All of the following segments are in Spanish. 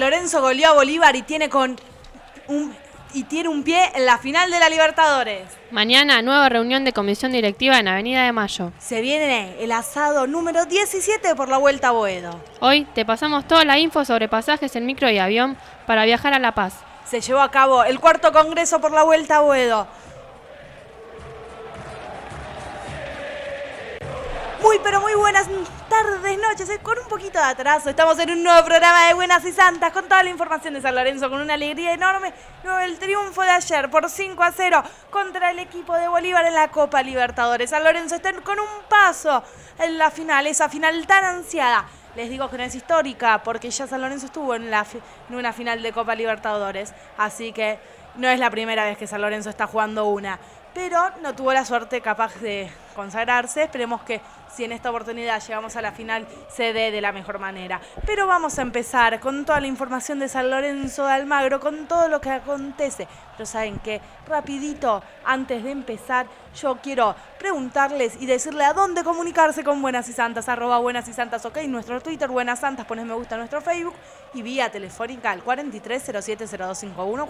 Lorenzo goleó a Bolívar y tiene un pie en la final de la Libertadores. Mañana, nueva reunión de comisión directiva en Avenida de Mayo. Se viene el asado número 17 por la Vuelta a Boedo. Hoy te pasamos toda la info sobre pasajes en micro y avión para viajar a La Paz. Se llevó a cabo el 4º Congreso por la Vuelta a Boedo. Muy buenas tardes, noches, con un poquito de atraso. Estamos en un nuevo programa de Buenas y Santas con toda la información de San Lorenzo, con una alegría enorme. El triunfo de ayer por 5-0 contra el equipo de Bolívar en la Copa Libertadores. San Lorenzo está con un paso en la final, esa final tan ansiada. Les digo que no es histórica porque ya San Lorenzo estuvo en una final de Copa Libertadores, así que no es la primera vez que San Lorenzo está jugando una. Pero no tuvo la suerte capaz de consagrarse. Esperemos que si en esta oportunidad llegamos a la final se dé de la mejor manera. Pero vamos a empezar con toda la información de San Lorenzo de Almagro, con todo lo que acontece. Pero saben que rapidito, antes de empezar, yo quiero preguntarles y decirle a dónde comunicarse con Buenas y Santas, @buenasysantas, ok, nuestro Twitter, Buenas Santas, pones me gusta a nuestro Facebook y vía telefónica al 43070251,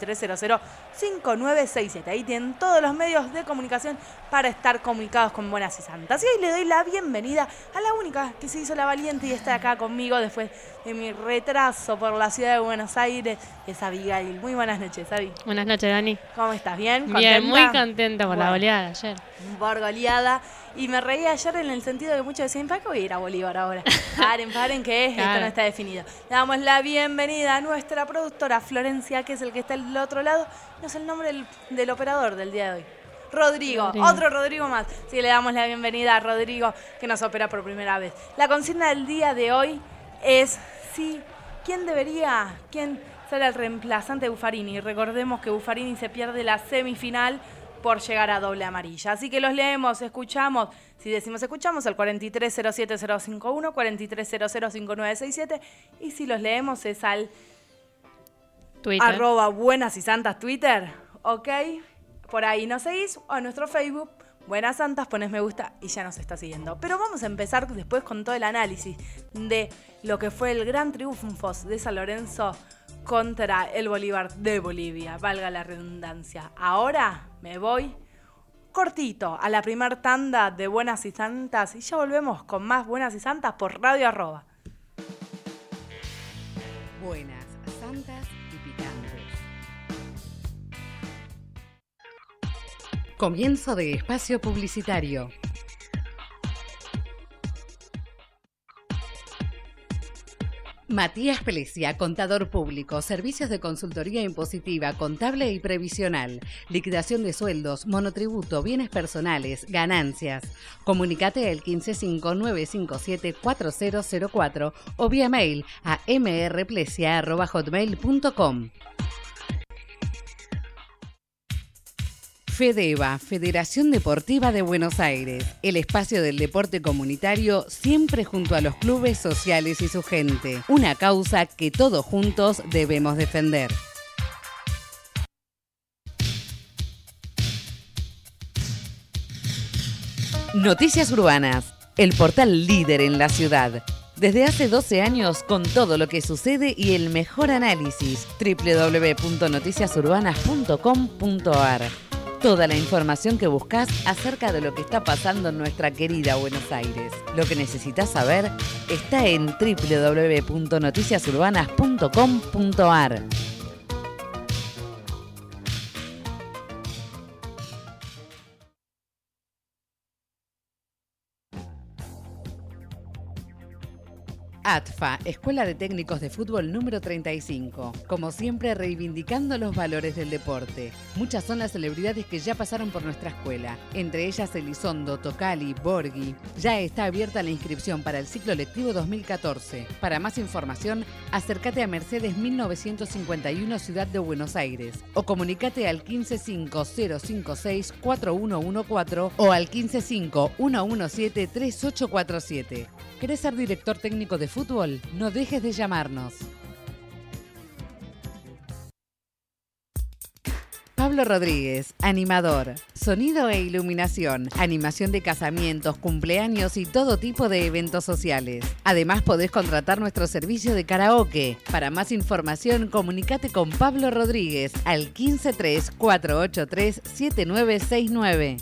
43005967. Ahí tienen todos los medios de comunicación para estar comunicados con Buenas y Santas. Y hoy le doy la bienvenida a la única que se hizo la valiente y está acá conmigo después de mi retraso por la ciudad de Buenos Aires, es Abigail. Muy buenas noches, Abi. Buenas noches, Dani. ¿Cómo estás? ¿Bien? Bien, ¿Contenta? muy contenta por la goleada de ayer. Por goleada. Y me reí ayer en el sentido que muchos decían, ¿para qué voy a ir a Bolívar ahora? Paren, que esto no está definido. Le damos la bienvenida a nuestra productora Florencia, que es el que está al otro lado. No sé el nombre del operador del día de hoy. Rodrigo, otro Rodrigo más. Sí, le damos la bienvenida a Rodrigo, que nos opera por primera vez. La consigna del día de hoy es, ¿quién será el reemplazante de Buffarini? Recordemos que Buffarini se pierde la semifinal por llegar a doble amarilla. Así que los leemos, escuchamos. Si decimos escuchamos, al 43070251, 43005967. Y si los leemos es al Twitter. @Buenas y Santas Twitter, ¿ok? Por ahí nos seguís, o a nuestro Facebook, Buenas Santas, pones me gusta y ya nos está siguiendo. Pero vamos a empezar después con todo el análisis de lo que fue el gran triunfo de San Lorenzo contra el Bolívar de Bolivia, valga la redundancia. Ahora me voy cortito a la primer tanda de Buenas y Santas y ya volvemos con más Buenas y Santas por Radio Arroba. Buenas, santas y picantes. Comienzo de espacio publicitario. Matías Plesia, contador público, servicios de consultoría impositiva, contable y previsional, liquidación de sueldos, monotributo, bienes personales, ganancias. Comunicate al 155-957-4004 o vía mail a mrplesia@hotmail.com. FEDEVA, Federación Deportiva de Buenos Aires, el espacio del deporte comunitario siempre junto a los clubes sociales y su gente. Una causa que todos juntos debemos defender. Noticias Urbanas, el portal líder en la ciudad. Desde hace 12 años con todo lo que sucede y el mejor análisis. www.noticiasurbanas.com.ar. Toda la información que buscas acerca de lo que está pasando en nuestra querida Buenos Aires. Lo que necesitas saber está en www.noticiasurbanas.com.ar. ATFA, Escuela de Técnicos de Fútbol número 35. Como siempre, reivindicando los valores del deporte. Muchas son las celebridades que ya pasaron por nuestra escuela. Entre ellas Elizondo, Tocali, Borghi. Ya está abierta la inscripción para el ciclo lectivo 2014. Para más información, acércate a Mercedes 1951, Ciudad de Buenos Aires. O comunícate al 155-056-4114 o al 155-117-3847. ¿Querés ser director técnico de fútbol? No dejes de llamarnos. Pablo Rodríguez, animador. sonido e iluminación, animación de casamientos, cumpleaños y todo tipo de eventos sociales. Además, podés contratar nuestro servicio de karaoke. Para más información, comunicate con Pablo Rodríguez al 153-483-7969.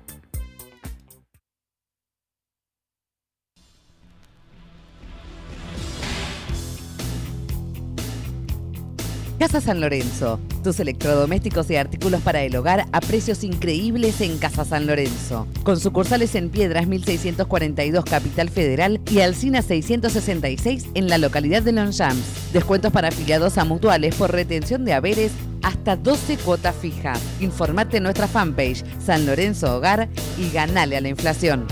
Casa San Lorenzo, tus electrodomésticos y artículos para el hogar a precios increíbles en Casa San Lorenzo. Con sucursales en Piedras 1642 Capital Federal y Alsina 666 en la localidad de Longchamps. Descuentos para afiliados a mutuales por retención de haberes hasta 12 cuotas fijas. Informate en nuestra fanpage San Lorenzo Hogar y ganale a la inflación.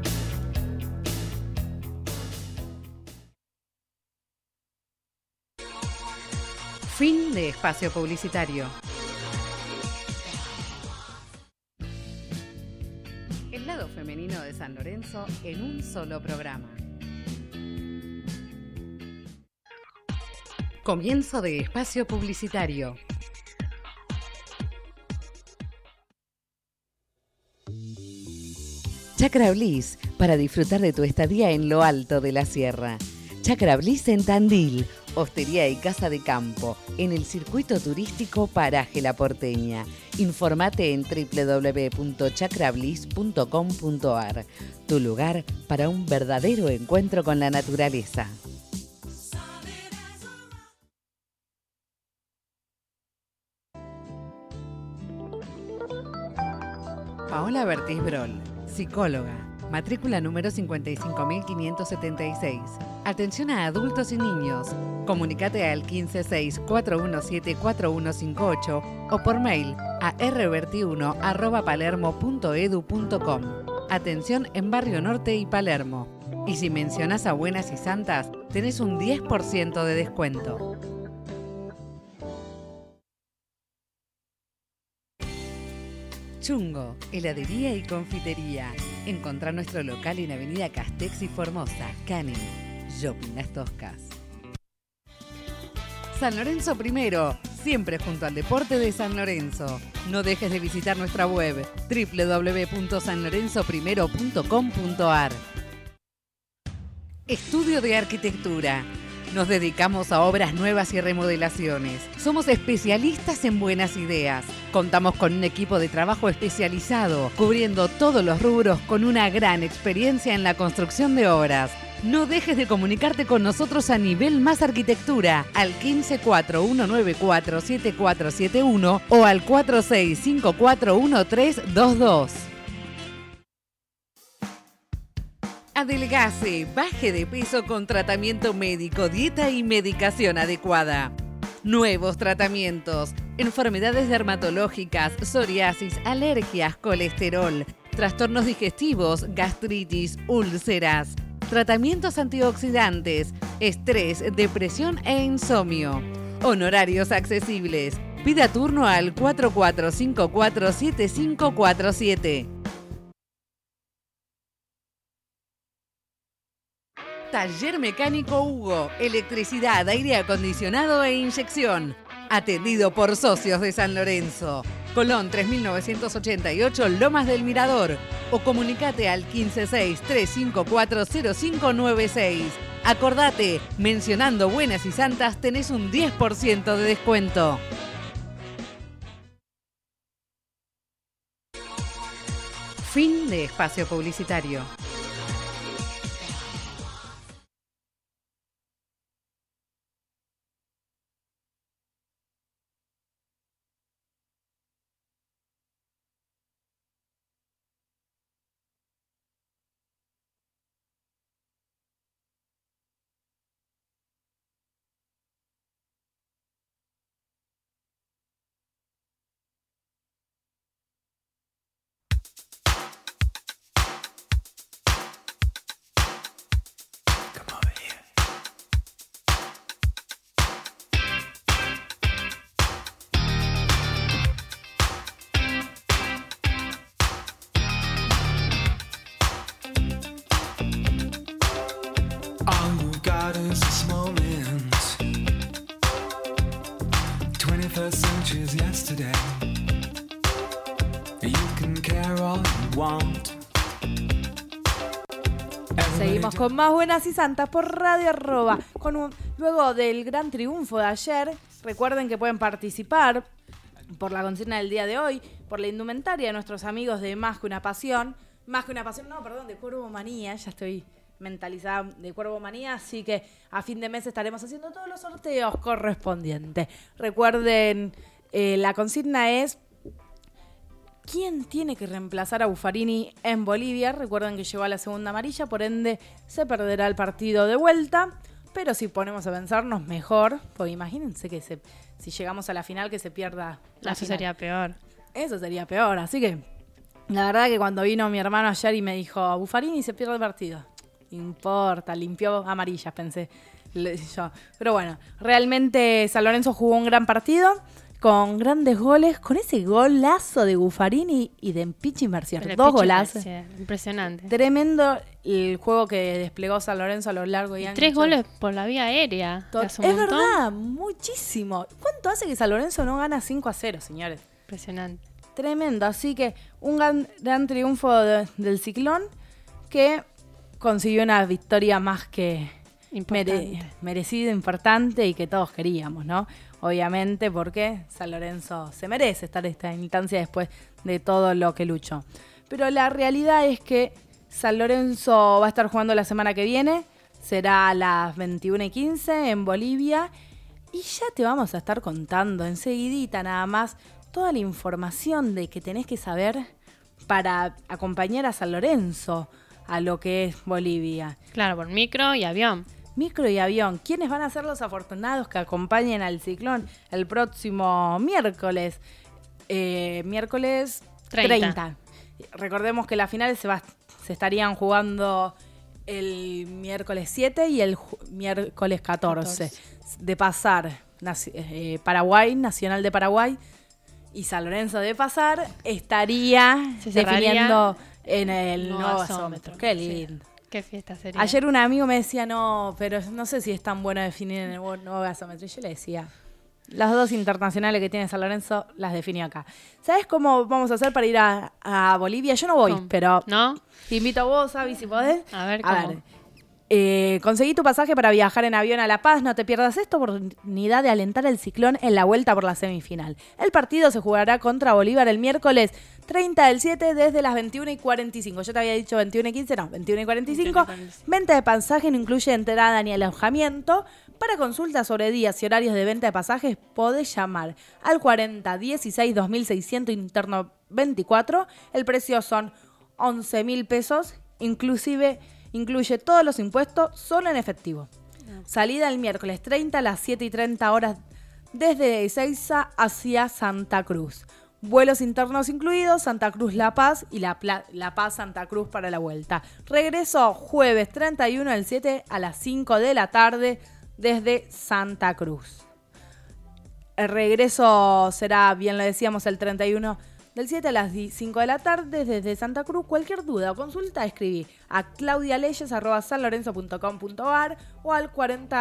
Fin de espacio publicitario. El lado femenino de San Lorenzo en un solo programa. Comienzo de espacio publicitario. Chacra Bliss, para disfrutar de tu estadía en lo alto de la sierra. Chacra Bliss en Tandil, hostería y casa de campo, en el circuito turístico Paraje La Porteña. Informate en www.chacrabliss.com.ar, tu lugar para un verdadero encuentro con la naturaleza. Paola Bertis Brol, psicóloga. Matrícula número 55.576. Atención a adultos y niños. Comunicate al 156-417-4158 o por mail a rberti1@palermo.edu.com. Atención en Barrio Norte y Palermo. Y si mencionás a Buenas y Santas, tenés un 10% de descuento. Chungo, heladería y confitería. Encontrá nuestro local en Avenida Castex y Formosa, Canning, Shopping Las Toscas. San Lorenzo primero, siempre junto al deporte de San Lorenzo. No dejes de visitar nuestra web www.sanlorenzoprimero.com.ar. Estudio de Arquitectura. Nos dedicamos a obras nuevas y remodelaciones. Somos especialistas en buenas ideas. Contamos con un equipo de trabajo especializado, cubriendo todos los rubros con una gran experiencia en la construcción de obras. No dejes de comunicarte con nosotros a Nivel Más Arquitectura al 1541947471 o al 46541322. Adelgace, baje de peso con tratamiento médico, dieta y medicación adecuada. Nuevos tratamientos, enfermedades dermatológicas, psoriasis, alergias, colesterol, trastornos digestivos, gastritis, úlceras, tratamientos antioxidantes, estrés, depresión e insomnio. Honorarios accesibles. Pida turno al 44547547. Taller Mecánico Hugo, electricidad, aire acondicionado e inyección. Atendido por socios de San Lorenzo. Colón 3988, Lomas del Mirador. O comunicate al 156-354-0596. Acordate, mencionando Buenas y Santas tenés un 10% de descuento. Fin de espacio publicitario. is this moment. 21st century is yesterday. You can want. Seguimos con más Buenas y Santas por Radio Arroba. Luego del gran triunfo de ayer, recuerden que pueden participar por la consigna del día de hoy, por la indumentaria de nuestros amigos de Más que una Pasión. De Cuervo Manía. Ya estoy mentalizada de Cuervo Manía, así que a fin de mes estaremos haciendo todos los sorteos correspondientes. Recuerden, la consigna es: ¿quién tiene que reemplazar a Buffarini en Bolivia? Recuerden que llegó a la segunda amarilla, por ende se perderá el partido de vuelta. Pero si ponemos a pensarnos, mejor. Porque imagínense que si llegamos a la final, que se pierda la Eso final. sería peor. Eso sería peor. Así que la verdad que cuando vino mi hermano ayer y me dijo: Buffarini se pierde el partido. Importa, limpió amarillas, pensé yo. Pero bueno, realmente San Lorenzo jugó un gran partido, con grandes goles, con ese golazo de Buffarini y de Pichi Mercier. 2 golazos. Impresionante. Tremendo el juego que desplegó San Lorenzo a lo largo y ancho. 3 goles por la vía aérea. Es verdad, muchísimo. ¿Cuánto hace que San Lorenzo no gana 5-0, señores? Impresionante. Tremendo. Así que un gran triunfo del Ciclón, que consiguió una victoria más que merecida, importante, y que todos queríamos, ¿no? Obviamente, porque San Lorenzo se merece estar en esta instancia después de todo lo que luchó. Pero la realidad es que San Lorenzo va a estar jugando la semana que viene. Será a las 21:15 en Bolivia. Y ya te vamos a estar contando enseguidita nada más toda la información de que tenés que saber para acompañar a San Lorenzo a lo que es Bolivia. Claro, por micro y avión. Micro y avión. ¿Quiénes van a ser los afortunados que acompañen al Ciclón el próximo miércoles? Miércoles 30. Recordemos que las finales se estarían jugando el miércoles 7 y el miércoles 14. De pasar Paraguay, Nacional de Paraguay y San Lorenzo de pasar, estaría definiendo en el nuevo gasómetro. Qué lindo. Sí. Qué fiesta sería. Ayer un amigo me decía: no, pero no sé si es tan bueno definir en el nuevo gasómetro. Y yo le decía: las 2 internacionales que tiene San Lorenzo las definió acá. ¿Sabes cómo vamos a hacer para ir a Bolivia? Yo no voy, pero ¿no? Te invito a vos, Abby, si podés. A ver, ¿cómo? Conseguí tu pasaje para viajar en avión a La Paz. No te pierdas esta oportunidad de alentar el Ciclón en la vuelta por la semifinal. El partido se jugará contra Bolívar el miércoles 30 del 7 desde las 21:45. Yo te había dicho 21:15, no, 21:45. Venta de pasaje no incluye entrada ni alojamiento. Para consultas sobre días y horarios de venta de pasajes, podés llamar al 4016-2600 interno 24. El precio son 11.000 pesos, incluye todos los impuestos, solo en efectivo. Salida el miércoles 30 a las 7:30 horas desde Ezeiza hacia Santa Cruz. Vuelos internos incluidos, Santa Cruz-La Paz y La Paz-Santa Cruz para la vuelta. Regreso jueves 31 del 7 a las 5 de la tarde desde Santa Cruz. El regreso será, bien lo decíamos, el 31 del 7 a las 5 de la tarde desde Santa Cruz. Cualquier duda o consulta, escribí a claudialeyes@sanlorenzo.com.ar o al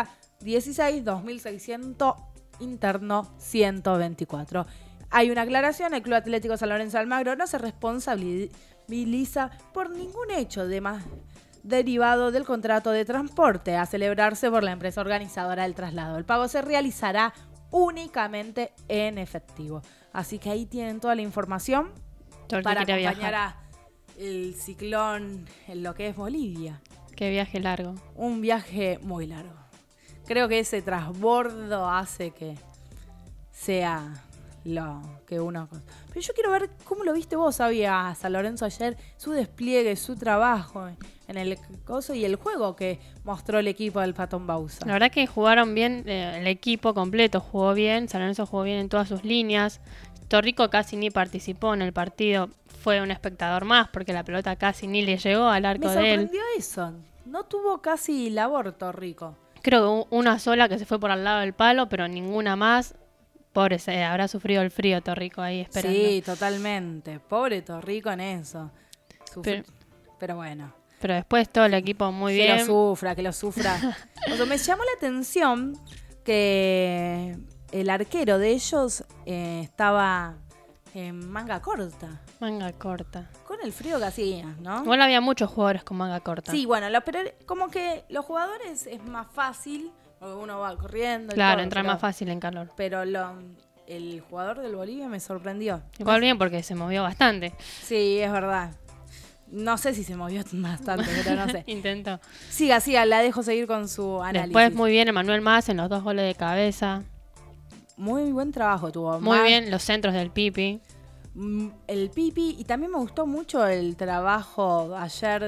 4016-2600 interno 124. Hay una aclaración: el Club Atlético San Lorenzo Almagro no se responsabiliza por ningún hecho derivado del contrato de transporte a celebrarse por la empresa organizadora del traslado. El pago se realizará únicamente en efectivo. Así que ahí tienen toda la información para acompañar a el Ciclón en lo que es Bolivia. Qué viaje largo. Un viaje muy largo. Creo que ese transbordo hace que sea lo que uno... Pero yo quiero ver cómo lo viste vos, a San Lorenzo ayer, su despliegue, su trabajo en el coso y el juego que mostró el equipo del Patón Bausa. La verdad que jugaron bien, el equipo completo jugó bien, San Lorenzo jugó bien en todas sus líneas. Torrico casi ni participó en el partido, fue un espectador más porque la pelota casi ni le llegó al arco de él. Me sorprendió eso, no tuvo casi labor Torrico. Creo que una sola que se fue por al lado del palo, pero ninguna más. Pobre, habrá sufrido el frío Torrico ahí esperando. Sí, totalmente. Pobre Torrico en eso. Pero bueno. Pero después todo el equipo muy bien. Que lo sufra. O sea, me llamó la atención que el arquero de ellos estaba en manga corta. Manga corta. Con el frío que hacía, ¿no? Igual había muchos jugadores con manga corta. Sí, bueno, pero como que los jugadores es más fácil, porque uno va corriendo. Claro, todo, entrar más fácil en calor. Pero el jugador del Bolivia me sorprendió. Igual bien porque se movió bastante. Sí, es verdad. No sé si se movió bastante, pero no sé. Intentó. Siga, la dejo seguir con su análisis. Después muy bien Emanuel Más en los 2 goles de cabeza. Muy buen trabajo tuvo. Muy bien los centros del Pipi. El Pipi, y también me gustó mucho el trabajo ayer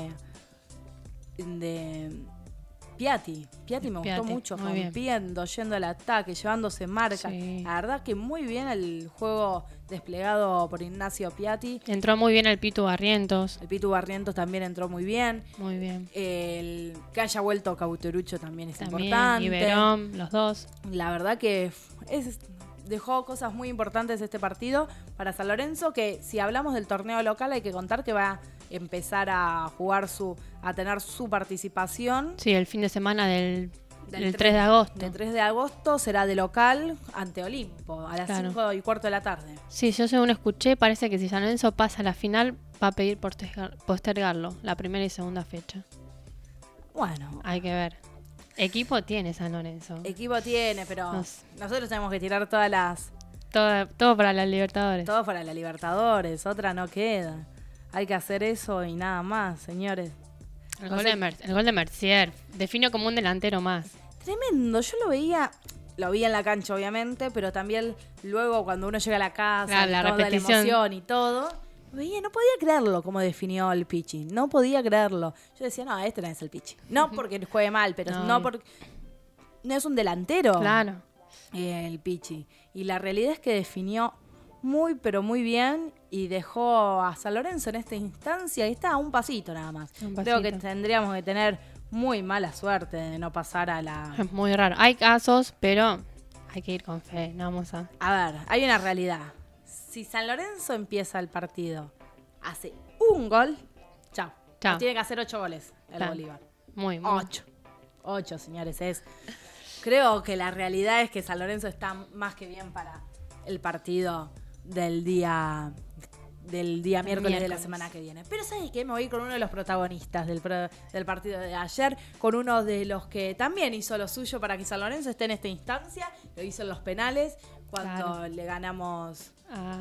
de Piatti. Piatti me gustó mucho, rompiendo, yendo al ataque, llevándose marca. Sí. La verdad que muy bien el juego desplegado por Ignacio Piatti. Entró muy bien el Pitu Barrientos. El Pitu Barrientos también entró muy bien. Muy bien. El que haya vuelto Cauterucho también es También, importante. y Verón, los dos. La verdad que dejó cosas muy importantes este partido para San Lorenzo, que si hablamos del torneo local hay que contar que va a empezar a jugar a tener su participación. Sí, el fin de semana del 3 de agosto. Del 3 de agosto será de local ante Olimpo, a las 5:15 de la tarde. Sí, yo según escuché, parece que si San Lorenzo pasa a la final, va a pedir postergarlo, la primera y segunda fecha. Bueno. Hay que ver. Equipo tiene San Lorenzo. Equipo tiene, pero nosotros tenemos que tirar todas las... Todo para las Libertadores. Todo para la Libertadores, otra no queda. Hay que hacer eso y nada más, señores. El gol de Mercier define como un delantero más. Tremendo, yo lo vi en la cancha obviamente, pero también luego cuando uno llega a la casa, la toda repetición. la emoción y todo, veía, no podía creerlo como definió el Pichi, no podía creerlo. Yo decía, no, este no es el Pichi. No porque juegue mal, pero no porque no es un delantero. Claro. El Pichi. Y la realidad es que definió muy, pero muy bien y dejó a San Lorenzo en esta instancia y está a un pasito nada más. Creo que tendríamos que tener muy mala suerte de no pasar a la... Es muy raro. Hay casos, pero hay que ir con fe. No vamos a... A ver, hay una realidad. Si San Lorenzo empieza el partido, hace un gol, chao. Tiene que hacer 8 goles el Bolívar. Muy. 8, señores. Creo que la realidad es que San Lorenzo está más que bien para el partido del día miércoles de la semana que viene. Pero ¿sabes qué? Me voy con uno de los protagonistas del partido de ayer, con uno de los que también hizo lo suyo para que San Lorenzo esté en esta instancia. Lo hizo en los penales, cuando le ganamos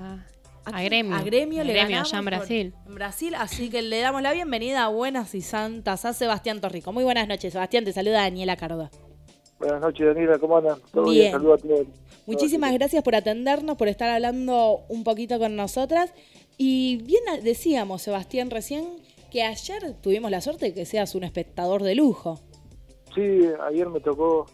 a Gremio. A Gremio le ganamos allá en Brasil. En Brasil, así que le damos la bienvenida a Buenas y Santas a Sebastián Torrico. Muy buenas noches, Sebastián. Te saluda Daniela Cardo. Buenas noches, Daniela, ¿cómo andan? ¿Todo bien? Saludos a todos. Muchísimas gracias por atendernos, por estar hablando un poquito con nosotras. Y bien decíamos, Sebastián, recién, que ayer tuvimos la suerte de que seas un espectador de lujo. Sí, ayer me tocó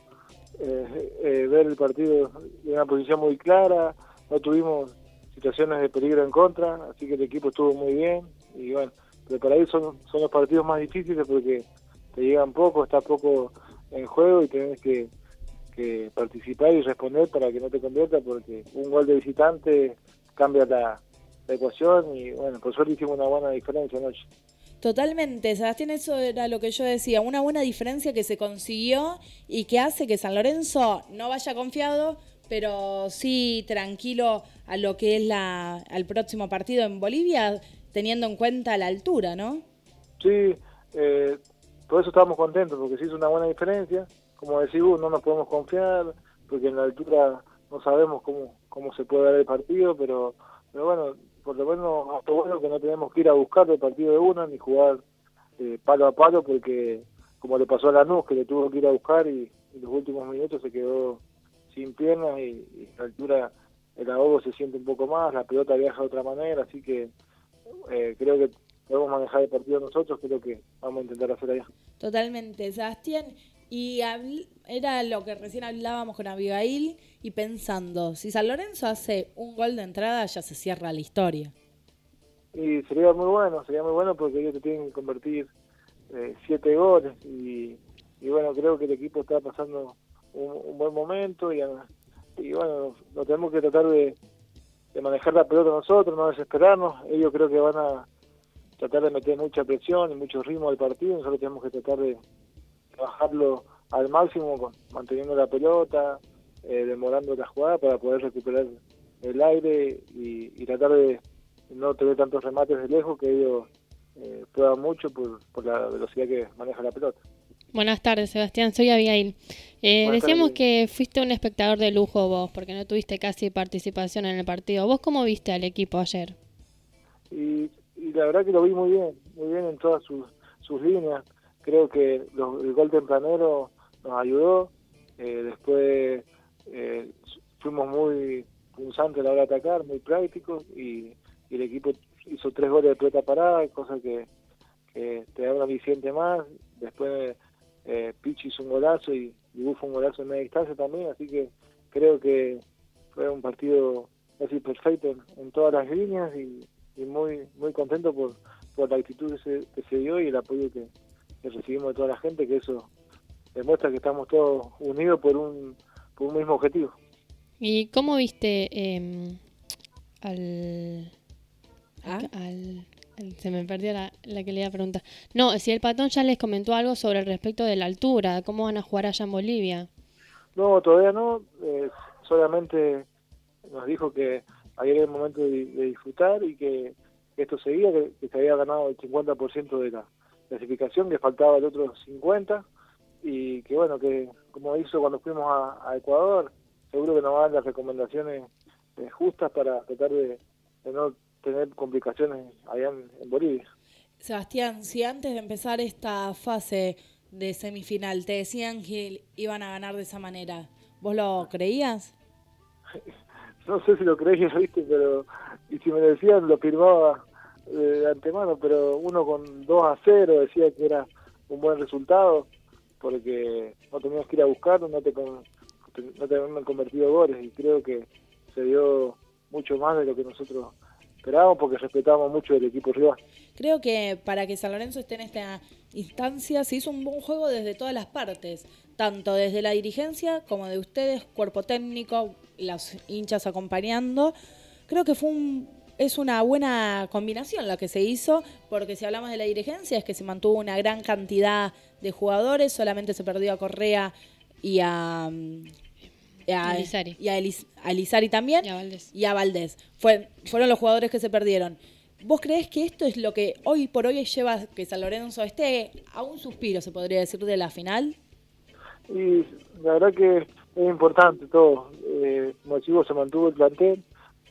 ver el partido en una posición muy clara, no tuvimos situaciones de peligro en contra, así que el equipo estuvo muy bien. Y bueno, pero para ahí son los partidos más difíciles porque te llegan poco, está poco en juego y tenés que participar y responder para que no te convierta, porque un gol de visitante cambia la ecuación y bueno, por suerte hicimos una buena diferencia anoche. Totalmente, Sebastián, eso era lo que yo decía, una buena diferencia que se consiguió y que hace que San Lorenzo no vaya confiado, pero sí tranquilo a lo que es al próximo partido en Bolivia, teniendo en cuenta la altura, ¿no? Sí, por eso estábamos contentos, porque se hizo una buena diferencia. Como decís vos, no nos podemos confiar, porque en la altura no sabemos cómo se puede dar el partido, pero bueno, por lo menos es bueno que no tenemos que ir a buscar el partido de una, ni jugar palo a palo, porque como le pasó a Lanús, que le tuvo que ir a buscar y en los últimos minutos se quedó sin piernas y en la altura el ahogo se siente un poco más, la pelota viaja de otra manera, así que creo que podemos manejar el partido nosotros, creo que vamos a intentar hacer allá. Totalmente, Sebastián. Y era lo que recién hablábamos con Abigail y pensando, si San Lorenzo hace un gol de entrada ya se cierra la historia. Y sería muy bueno porque ellos te tienen que convertir 7 goles y bueno, creo que el equipo está pasando un buen momento y bueno, no tenemos que tratar de manejar la pelota nosotros, no desesperarnos. Ellos creo que van a tratar de meter mucha presión y mucho ritmo al partido, nosotros tenemos que tratar de bajarlo al máximo, manteniendo la pelota, demorando la jugada para poder recuperar el aire y tratar de no tener tantos remates de lejos, que ellos puedan mucho por la velocidad que maneja la pelota. Buenas tardes, Sebastián. Soy Abigail. Buenas Decíamos tardes. que fuiste un espectador de lujo vos, porque no tuviste casi participación en el partido. ¿Vos cómo viste al equipo ayer? Y la verdad que lo vi muy bien en todas sus líneas. Creo que el gol tempranero nos ayudó. Después fuimos muy punzantes a la hora de atacar, muy prácticos, y el equipo hizo 3 goles de pelota parada, cosa que te da un aliciente más. Después Pichi hizo un golazo y Bufo un golazo en media distancia también, así que creo que fue un partido casi perfecto en todas las líneas y muy contento por la actitud que se dio y el apoyo que recibimos de toda la gente, que eso demuestra que estamos todos unidos por un mismo objetivo. ¿Y cómo viste al... Se me perdió la que le iba a preguntar. No, si el Patón ya les comentó algo sobre el respecto de la altura, cómo van a jugar allá en Bolivia. No, todavía no, solamente nos dijo que ayer era el momento de disfrutar y que esto seguía, que se había ganado el 50% de la clasificación, que faltaba el otro 50%, y que bueno, que como hizo cuando fuimos a Ecuador, seguro que nos va a dar las recomendaciones justas para tratar de no tener complicaciones allá en Bolivia. Sebastián, si antes de empezar esta fase de semifinal te decían que iban a ganar de esa manera, ¿vos lo creías? No sé si lo creía, viste, pero y si me lo decían lo firmaba de antemano, pero uno con 2-0 decía que era un buen resultado, porque no tenías que ir a buscarlo, no te habían convertido goles, y creo que se dio mucho más de lo que nosotros esperábamos, porque respetábamos mucho el equipo rival. Creo que para que San Lorenzo esté en esta instancia se hizo un buen juego desde todas las partes, tanto desde la dirigencia como de ustedes, cuerpo técnico, los hinchas acompañando. Creo que es una buena combinación la que se hizo, porque si hablamos de la dirigencia es que se mantuvo una gran cantidad de jugadores, solamente se perdió a Correa y a Elizari. a Elizari también Y a Valdés. fueron los jugadores que se perdieron. ¿Vos creés que esto es lo que hoy por hoy lleva que San Lorenzo esté a un suspiro, se podría decir, de la final? Y la verdad que es importante todo. Como decimos, se mantuvo el plantel.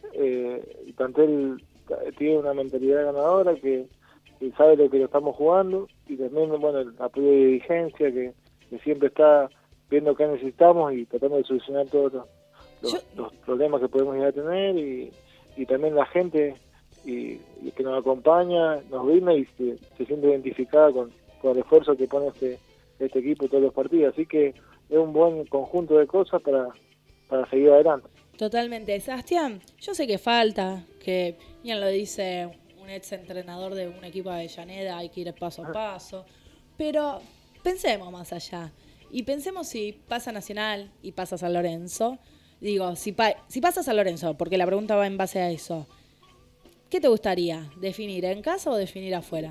El plantel tiene una mentalidad ganadora que sabe lo que lo estamos jugando, y también bueno, el apoyo de dirigencia que siempre está viendo qué necesitamos y tratando de solucionar todos los problemas que podemos llegar a tener, y también la gente y que nos acompaña, nos brinda y se siente identificada con el esfuerzo que pone este equipo todos los partidos, así que es un buen conjunto de cosas para seguir adelante. Totalmente. Sebastián, yo sé que falta, que bien lo dice un ex entrenador de un equipo de Avellaneda, hay que ir paso a paso, pero pensemos más allá. Y pensemos si pasa Nacional y pasa San Lorenzo. Digo, si pasa San Lorenzo, porque la pregunta va en base a eso. ¿Qué te gustaría? ¿Definir en casa o definir afuera?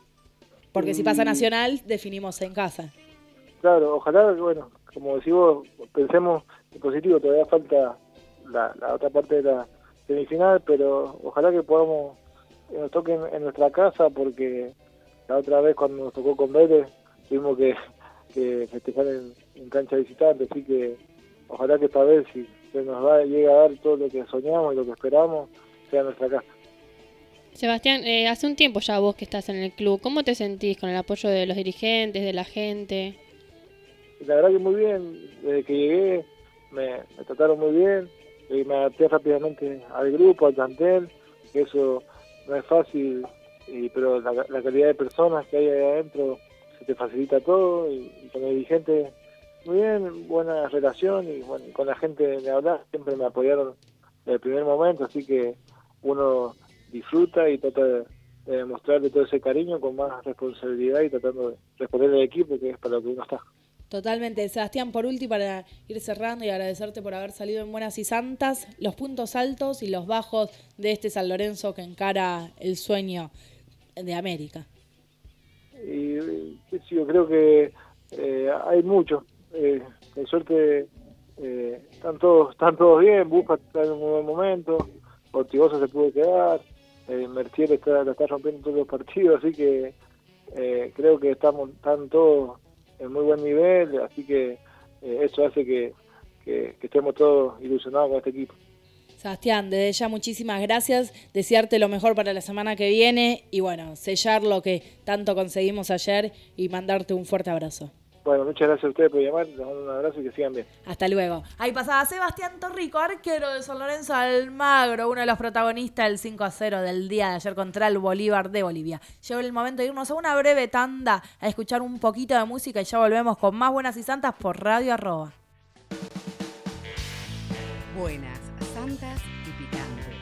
Porque si pasa Nacional, definimos en casa. Claro, ojalá, bueno, como decimos, pensemos en positivo, todavía falta la otra parte de la semifinal, pero ojalá que podamos, nos toque en nuestra casa, porque la otra vez cuando nos tocó con Vélez, tuvimos que festejar en cancha visitante, así que ojalá que esta vez, si se nos llega a dar todo lo que soñamos y lo que esperamos, sea nuestra casa. Sebastián, hace un tiempo ya vos que estás en el club, ¿cómo te sentís con el apoyo de los dirigentes, de la gente? Y la verdad que muy bien, desde que llegué me trataron muy bien, y me adapté rápidamente al grupo, al plantel, que eso no es fácil, pero la calidad de personas que hay ahí adentro se te facilita todo, y con el dirigente muy bien, buena relación, y bueno, con la gente de hablar siempre me apoyaron desde el primer momento, así que uno disfruta y trata de demostrarle todo ese cariño con más responsabilidad y tratando de responder al equipo, que es para lo que uno está. Totalmente. Sebastián, por último, para ir cerrando y agradecerte por haber salido en Buenas y Santas, los puntos altos y los bajos de este San Lorenzo que encara el sueño de América. Y yo creo que hay mucho. Por suerte están todos bien, Busca está en un buen momento, Ortigosa se pudo quedar, Mercier la está rompiendo todos los partidos, así que creo que están todos en muy buen nivel, así que eso hace que estemos todos ilusionados con este equipo. Sebastián, desde ya muchísimas gracias, desearte lo mejor para la semana que viene y bueno, sellar lo que tanto conseguimos ayer y mandarte un fuerte abrazo. Bueno, muchas gracias a ustedes por llamar, les mando un abrazo y que sigan bien. Hasta luego. Ahí pasaba Sebastián Torrico, arquero de San Lorenzo Almagro, uno de los protagonistas del 5-0 del día de ayer contra el Bolívar de Bolivia. Llegó el momento de irnos a una breve tanda a escuchar un poquito de música y ya volvemos con más Buenas y Santas por Radio Arroba. Buenas, santas y picantes.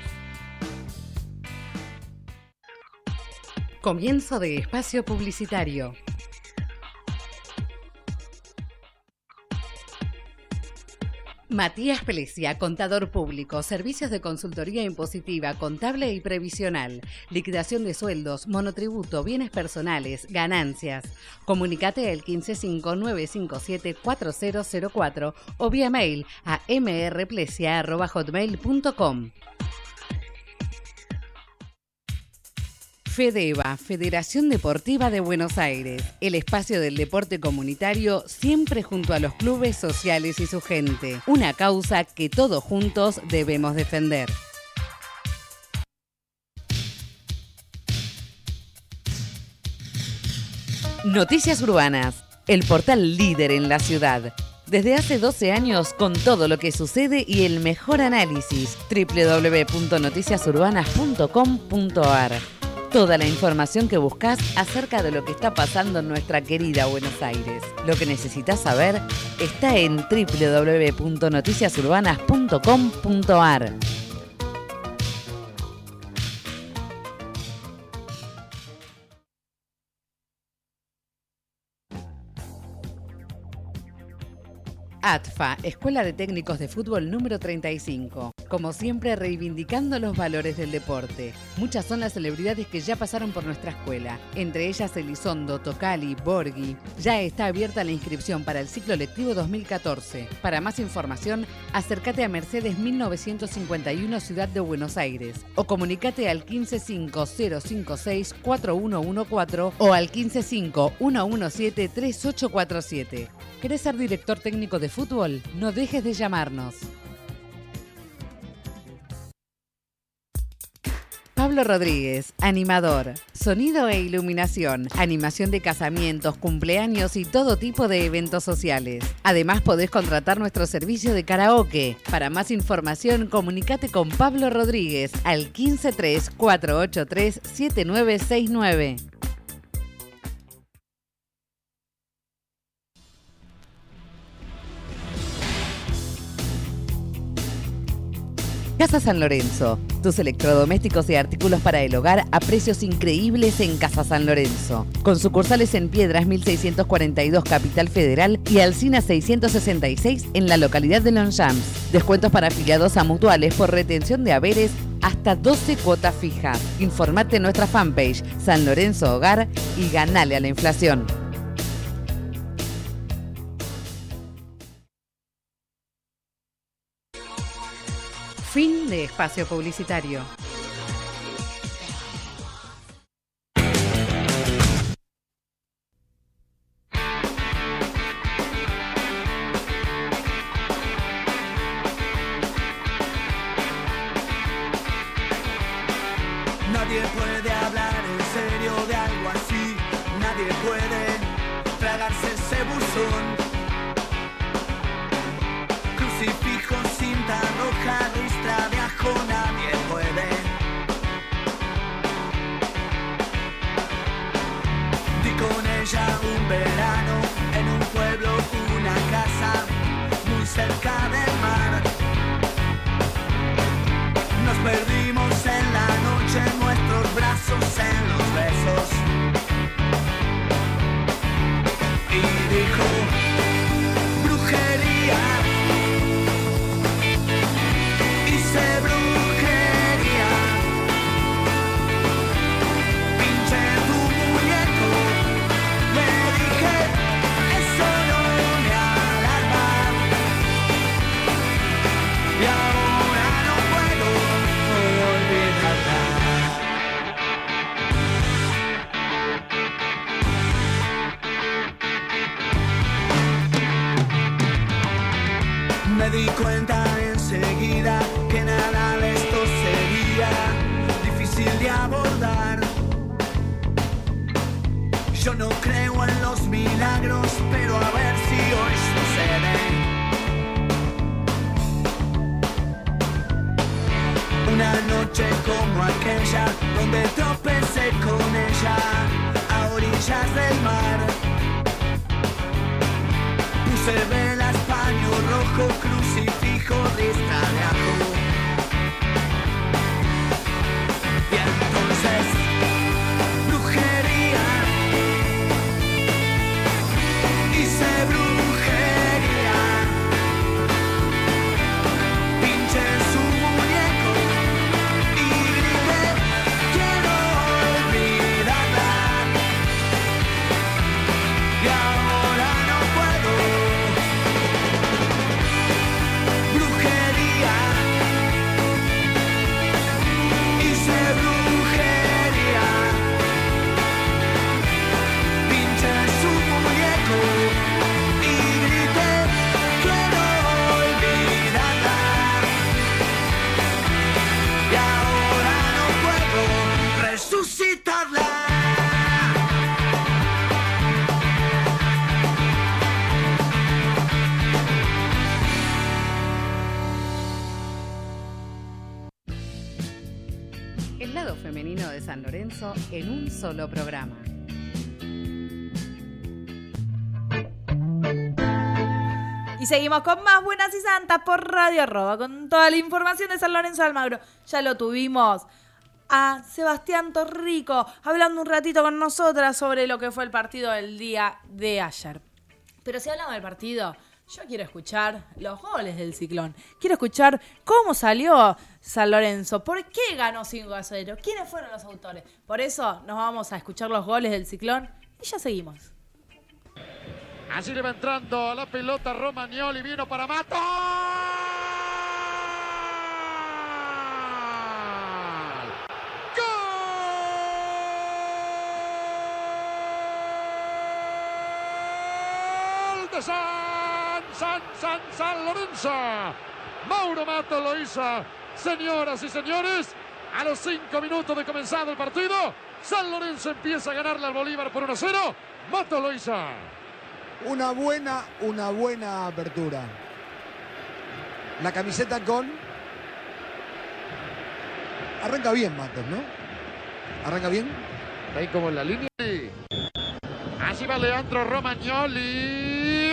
Comienzo de espacio publicitario. Matías Plesia, contador público, servicios de consultoría impositiva, contable y previsional, liquidación de sueldos, monotributo, bienes personales, ganancias. Comunicate al 155-957-4004 o vía mail a mrplesia@hotmail.com. FEDEVA, Federación Deportiva de Buenos Aires, el espacio del deporte comunitario siempre junto a los clubes sociales y su gente. Una causa que todos juntos debemos defender. Noticias Urbanas, el portal líder en la ciudad. Desde hace 12 años con todo lo que sucede y el mejor análisis. www.noticiasurbanas.com.ar. Toda la información que buscas acerca de lo que está pasando en nuestra querida Buenos Aires. Lo que necesitas saber está en www.noticiasurbanas.com.ar. ATFA, Escuela de Técnicos de Fútbol número 35. Como siempre, reivindicando los valores del deporte. Muchas son las celebridades que ya pasaron por nuestra escuela. Entre ellas Elizondo, Tocali, Borghi. Ya está abierta la inscripción para el ciclo lectivo 2014. Para más información, acércate a Mercedes 1951, Ciudad de Buenos Aires. O comunicate al 155-056-4114 o al 155-117-3847. ¿Querés ser director técnico de fútbol? No dejes de llamarnos. Pablo Rodríguez, animador, sonido e iluminación, animación de casamientos, cumpleaños y todo tipo de eventos sociales. Además podés contratar nuestro servicio de karaoke. Para más información, comunicate con Pablo Rodríguez al 153-483-7969. Casa San Lorenzo, tus electrodomésticos y artículos para el hogar a precios increíbles en Casa San Lorenzo. Con sucursales en Piedras 1642 Capital Federal y Alsina 666 en la localidad de Longchamps. Descuentos para afiliados a mutuales por retención de haberes hasta 12 cuotas fijas. Informate en nuestra fanpage San Lorenzo Hogar y ganale a la inflación. Fin de espacio publicitario. Nadie puede hablar en serio de algo así. Nadie puede tragarse ese buzón. Crucifijo, cinta roja, ristra de ajo, nadie puede. Di con ella un verano, en un pueblo, una casa, muy cerca del mar. Nos perdimos en la noche, en nuestros brazos, en los besos. Y dijo, brujería. Hice brujería. Pinché tu muñeco. Le dije, eso no me alarma. cuenta enseguida que nada de esto sería difícil de abordar. Yo no creo en los milagros, pero a ver si hoy sucede. Una noche como aquella, donde tropecé con ella a orillas del mar. Puse velas, paño rojo, crucifijo, lista de ajo. Y entonces, brujería, hice brujería, pinché su muñeco y grité, quiero olvidarla. Y ahora no puedo. Brujería, hice brujería, pinché su muñeco y grité, quiero olvidarla. Y ahora no puedo resucitarla. El lado femenino de San Lorenzo en un solo programa. Y seguimos con más Buenas y Santas por Radio Arroba, con toda la información de San Lorenzo de Almagro. Ya lo tuvimos a Sebastián Torrico hablando un ratito con nosotras sobre lo que fue el partido del día de ayer. Pero si hablamos del partido, yo quiero escuchar los goles del Ciclón. Quiero escuchar cómo salió San Lorenzo, por qué ganó 5-0, quiénes fueron los autores. Por eso nos vamos a escuchar los goles del Ciclón y ya seguimos. Así le va entrando a la pelota Romagnoli, vino para Mato. ¡Gol de San Lorenzo! Mauro Mato lo hizo. Señoras y señores, a los 5 minutos de comenzado el partido, San Lorenzo empieza a ganarle al Bolívar por 1-0. Mato lo hizo. Una buena apertura. La camiseta con... Arranca bien Matos, ¿no? Arranca bien. Ahí como en la línea. Así va Leandro Romagnoli.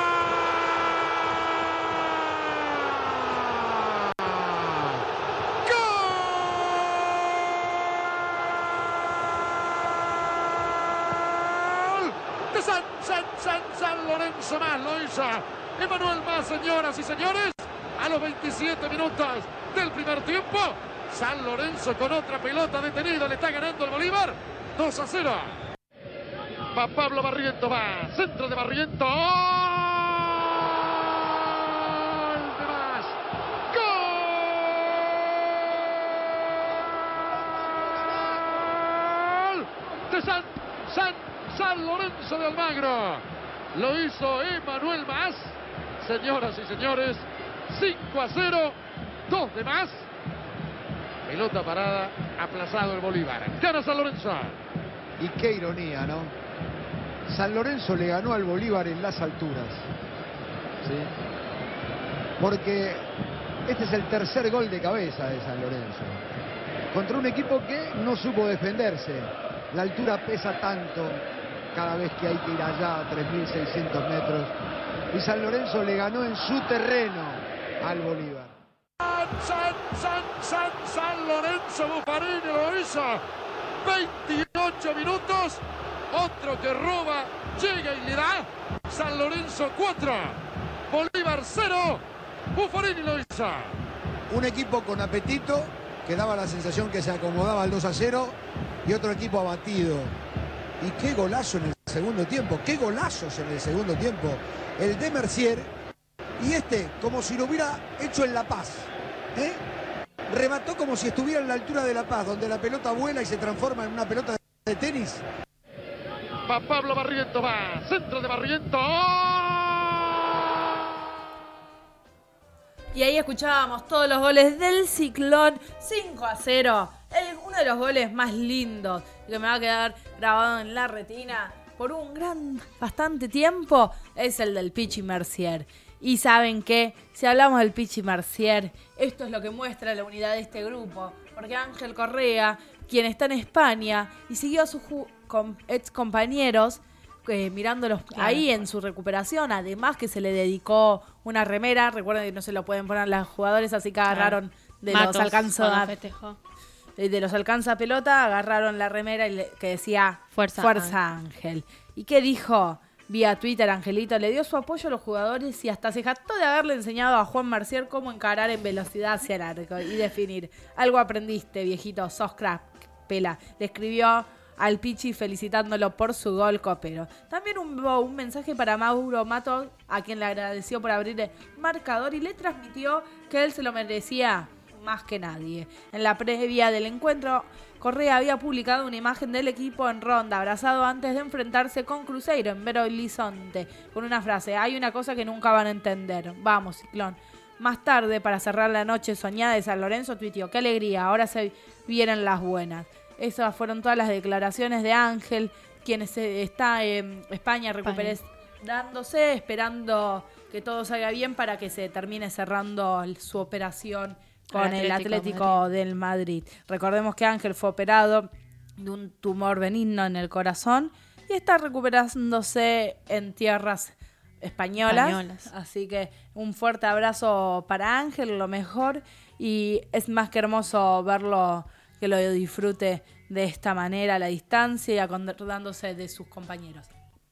San Lorenzo más lo hizo Emanuel más, señoras y señores, a los 27 minutos del primer tiempo. San Lorenzo con otra pelota detenido, le está ganando el Bolívar 2-0. Va Pablo Barrientos, va centro de Barrientos. ¡Gol de más! ¡Gol de San Lorenzo de Almagro! Lo hizo Emanuel Más. Señoras y señores, 5-0, 2 de más. Pelota parada, aplazado el Bolívar. Gana San Lorenzo. Y qué ironía, ¿no? San Lorenzo le ganó al Bolívar en las alturas. ¿Sí? Porque este es el tercer gol de cabeza de San Lorenzo. Contra un equipo que no supo defenderse. La altura pesa tanto cada vez que hay que ir allá a 3.600 metros. Y San Lorenzo le ganó en su terreno al Bolívar. San Lorenzo, Buffarini lo hizo. 28 minutos. Otro que roba, llega y le da. San Lorenzo 4, Bolívar 0. Buffarini lo hizo. Un equipo con apetito, que daba la sensación que se acomodaba al 2-0. Y otro equipo abatido. Y qué golazo en el segundo tiempo. Qué golazos en el segundo tiempo. El de Mercier. Y este, como si lo hubiera hecho en La Paz. Remató como si estuviera en la altura de La Paz, donde la pelota vuela y se transforma en una pelota de tenis. Va Pablo Barrientos, va centro de Barrientos. Y ahí escuchábamos todos los goles del Ciclón, 5-0. Uno de los goles más lindos que me va a quedar grabado en la retina por bastante tiempo es el del Pichi Mercier. Y ¿saben qué? Si hablamos del Pichi Mercier, esto es lo que muestra la unidad de este grupo. Porque Ángel Correa, quien está en España y siguió a sus ex compañeros mirándolos ahí en su recuperación, además que se le dedicó una remera. Recuerden que no se lo pueden poner los jugadores, así que agarraron de los alcanza pelota, agarraron la remera que decía Fuerza Ángel. ¿Y qué dijo? Vía Twitter, Angelito le dio su apoyo a los jugadores y hasta se jactó de haberle enseñado a Juan Mercier cómo encarar en velocidad hacia el arco y definir. Algo aprendiste, viejito, sos crack, pela. Le escribió al Pichi felicitándolo por su gol copero. También hubo un mensaje para Mauro Mato, a quien le agradeció por abrir el marcador y le transmitió que él se lo merecía más que nadie. En la previa del encuentro, Correa había publicado una imagen del equipo en ronda, abrazado antes de enfrentarse con Cruzeiro en Belo Horizonte, con una frase: hay una cosa que nunca van a entender. Vamos, Ciclón. Más tarde, para cerrar la noche soñada de San Lorenzo, tuiteó: qué alegría, ahora se vienen las buenas. Esas fueron todas las declaraciones de Ángel, quien está en España recuperándose, esperando que todo salga bien para que se termine cerrando su operación con el Atlético del Madrid. Recordemos que Ángel fue operado de un tumor benigno en el corazón y está recuperándose en tierras españolas. Así que un fuerte abrazo para Ángel, lo mejor, y es más que hermoso verlo, que lo disfrute de esta manera a la distancia y acordándose de sus compañeros.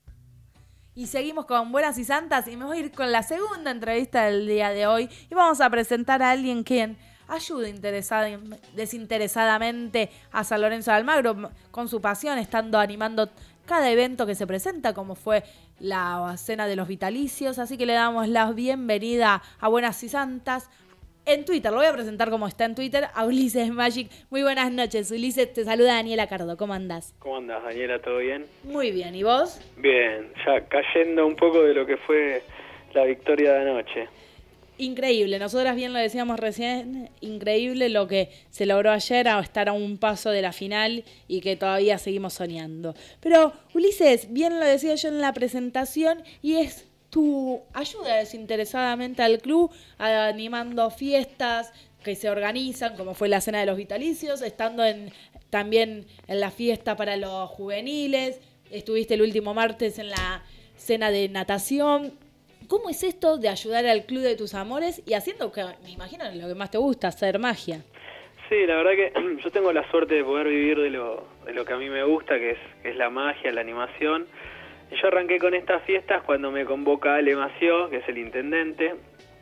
Y seguimos con Buenas y Santas y me voy a ir con la segunda entrevista del día de hoy y vamos a presentar a alguien quien ayuda desinteresadamente a San Lorenzo de Almagro con su pasión, estando animando cada evento que se presenta, como fue la cena de los vitalicios. Así que le damos la bienvenida a Buenas y Santas. En Twitter, lo voy a presentar como está en Twitter, a Ulises Magic. Muy buenas noches, Ulises, te saluda Daniela Cardo, ¿cómo andás? ¿Cómo andás, Daniela? ¿Todo bien? Muy bien, ¿y vos? Bien, ya cayendo un poco de lo que fue la victoria de anoche. Increíble, nosotras bien lo decíamos recién, increíble lo que se logró ayer, a estar a un paso de la final y que todavía seguimos soñando. Pero, Ulises, bien lo decía yo en la presentación y es tu ayuda desinteresadamente al club, animando fiestas que se organizan, como fue la cena de los vitalicios, estando también en la fiesta para los juveniles, estuviste el último martes en la cena de natación. ¿Cómo es esto de ayudar al club de tus amores y haciendo que, me imagino, lo que más te gusta, hacer magia? Sí, la verdad que yo tengo la suerte de poder vivir de lo que a mí me gusta, que es la magia, la animación. Yo arranqué con estas fiestas cuando me convoca Ale Mació, que es el intendente.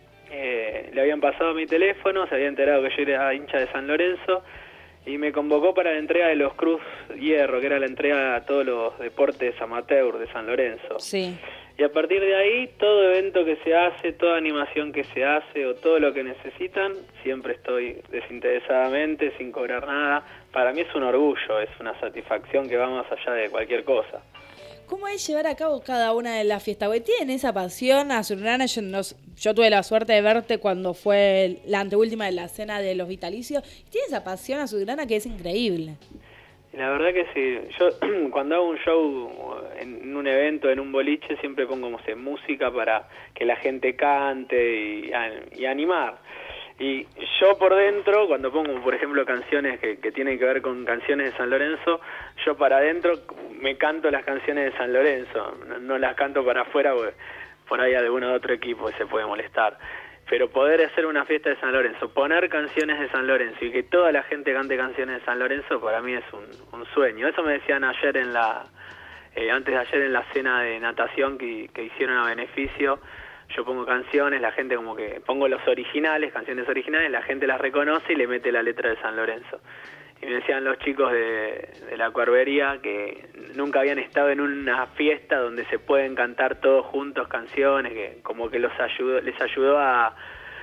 Le habían pasado mi teléfono, se había enterado que yo era hincha de San Lorenzo y me convocó para la entrega de los Cruz Hierro, que era la entrega a todos los deportes amateur de San Lorenzo. Sí. Y a partir de ahí, todo evento que se hace, toda animación que se hace o todo lo que necesitan, siempre estoy desinteresadamente, sin cobrar nada. Para mí es un orgullo, es una satisfacción que va más allá de cualquier cosa. ¿Cómo es llevar a cabo cada una de las fiestas? Porque tienen esa pasión azulgrana. Yo tuve la suerte de verte cuando fue la anteúltima de la cena de los vitalicios. Tiene esa pasión azulgrana que es increíble. La verdad que sí. Yo cuando hago un show en un evento, en un boliche, siempre pongo música para que la gente cante y animar. Y yo por dentro, cuando pongo, por ejemplo, canciones que tienen que ver con canciones de San Lorenzo, yo para adentro me canto las canciones de San Lorenzo. No las canto para afuera porque por ahí alguno de otro equipo se puede molestar. Pero poder hacer una fiesta de San Lorenzo, poner canciones de San Lorenzo y que toda la gente cante canciones de San Lorenzo, para mí es un sueño. Eso me decían ayer antes de ayer en la cena de natación que hicieron a beneficio. Yo pongo canciones, la gente como que pongo los originales, canciones originales, la gente las reconoce y le mete la letra de San Lorenzo. Y me decían los chicos de la Cuervería que nunca habían estado en una fiesta donde se pueden cantar todos juntos canciones, que como que les ayudó a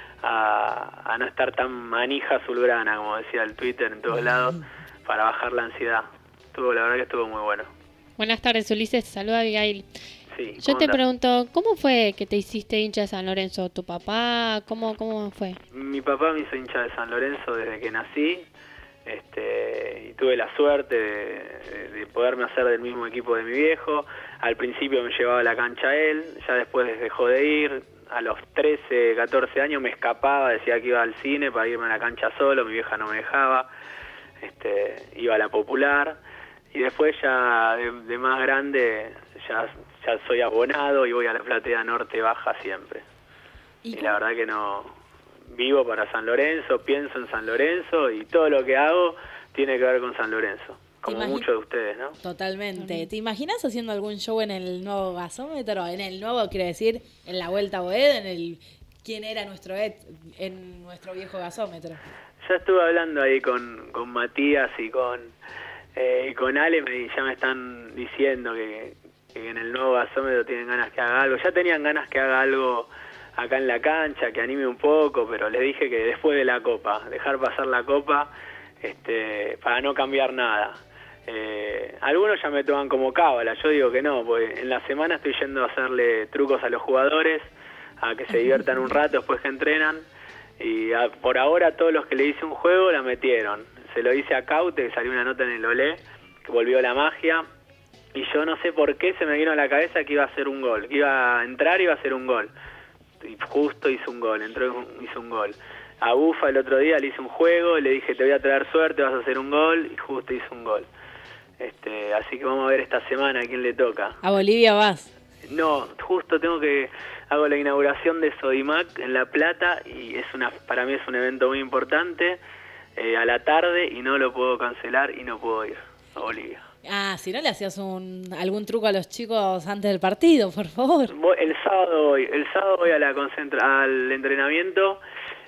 no estar tan manija azulgrana, como decía el Twitter en todos lados, para bajar la ansiedad. La verdad que estuvo muy bueno. Buenas tardes, Ulises. Saluda a Abigail. Sí. Yo ¿cómo te andás? pregunto, ¿cómo fue que te hiciste hincha de San Lorenzo? ¿Tu papá? ¿Cómo fue? Mi papá me hizo hincha de San Lorenzo desde que nací, y tuve la suerte de poderme hacer del mismo equipo de mi viejo. Al principio me llevaba a la cancha él, ya después dejó de ir. A los 13, 14 años me escapaba, decía que iba al cine para irme a la cancha solo, mi vieja no me dejaba. Iba a la Popular, y después ya de más grande ya soy abonado y voy a la platea norte baja siempre. Y la verdad que no vivo para San Lorenzo, pienso en San Lorenzo y todo lo que hago tiene que ver con San Lorenzo, como muchos de ustedes, ¿no? Totalmente. ¿Te imaginas haciendo algún show en el nuevo gasómetro? En el nuevo, quiere decir, en la Vuelta a Boed, en el quién era nuestro en nuestro viejo gasómetro. Ya estuve hablando ahí con Matías y con Ale, ya me están diciendo que en el nuevo gasómetro tienen ganas que haga algo. Ya tenían ganas que haga algo acá en la cancha, que anime un poco, pero les dije que después de la Copa, dejar pasar la Copa, para no cambiar nada. Algunos ya me toman como cábala, yo digo que no, porque en la semana estoy yendo a hacerle trucos a los jugadores, a que se diviertan un rato después que entrenan, y por ahora todos los que le hice un juego la metieron. Se lo hice a Caute, que salió una nota en el Olé, que volvió la magia, y yo no sé por qué se me vino a la cabeza que iba a hacer un gol, que iba a entrar y iba a hacer un gol. Y justo hizo un gol, entró y hizo un gol. A Bufa el otro día le hice un juego, le dije te voy a traer suerte, vas a hacer un gol, y justo hizo un gol. Así que vamos a ver esta semana a quién le toca. A Bolivia vas. No, justo hago la inauguración de Sodimac en La Plata, y para mí es un evento muy importante, a la tarde, y no lo puedo cancelar y no puedo ir a Bolivia. Si no le hacías algún truco a los chicos antes del partido, por favor. El sábado voy al entrenamiento,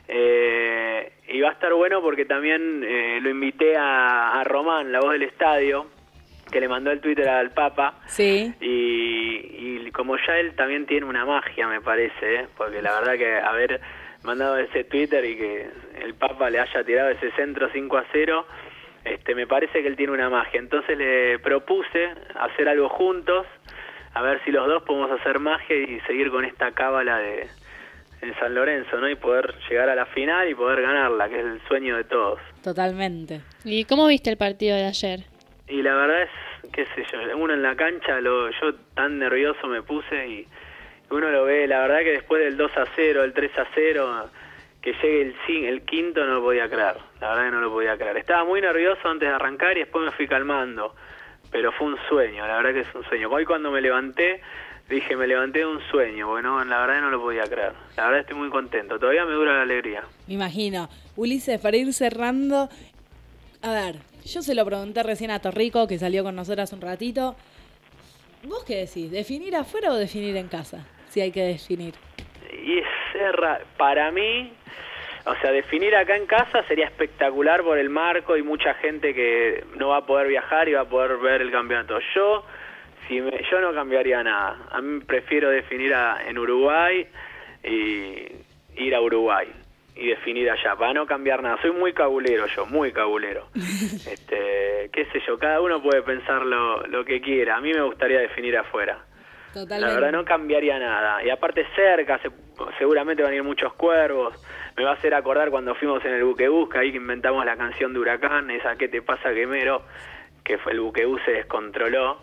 y va a estar bueno porque también lo invité a Román, la voz del estadio, que le mandó el Twitter al Papa. Sí. Y como ya él también tiene una magia, me parece, porque la verdad que haber mandado ese Twitter y que el Papa le haya tirado ese centro 5-0, me parece que él tiene una magia. Entonces le propuse hacer algo juntos, a ver si los dos podemos hacer magia y seguir con esta cábala en San Lorenzo, ¿no? Y poder llegar a la final y poder ganarla, que es el sueño de todos. Totalmente. ¿Y cómo viste el partido de ayer? Y la verdad es, qué sé yo, uno en la cancha, yo tan nervioso me puse, y uno lo ve, la verdad que después del 2-0, el 3-0, que llegue el quinto, no lo podía creer, la verdad que no lo podía creer. Estaba muy nervioso antes de arrancar y después me fui calmando, pero fue un sueño, la verdad que es un sueño. Hoy cuando me levanté, dije, me levanté de un sueño, bueno, la verdad que no lo podía creer. La verdad estoy muy contento, todavía me dura la alegría. Me imagino. Ulises, para ir cerrando, a ver, yo se lo pregunté recién a Torrico, que salió con nosotras un ratito. ¿Vos qué decís? ¿Definir afuera o definir en casa? Si hay que definir. Y para mí, o sea, definir acá en casa sería espectacular por el marco y mucha gente que no va a poder viajar y va a poder ver el campeonato. Yo no cambiaría nada. A mí prefiero definir en Uruguay y ir a Uruguay y definir allá, para no cambiar nada. Soy muy cabulero muy cabulero. Qué sé yo, cada uno puede pensar lo que quiera. A mí me gustaría definir afuera. Totalmente. La verdad no cambiaría nada. Y aparte cerca, seguramente van a ir muchos cuervos. Me va a hacer acordar cuando fuimos en el Buquebús, ahí que inventamos la canción de Huracán, esa ¿qué te pasa, Quemero? Que fue el Buquebús, se descontroló.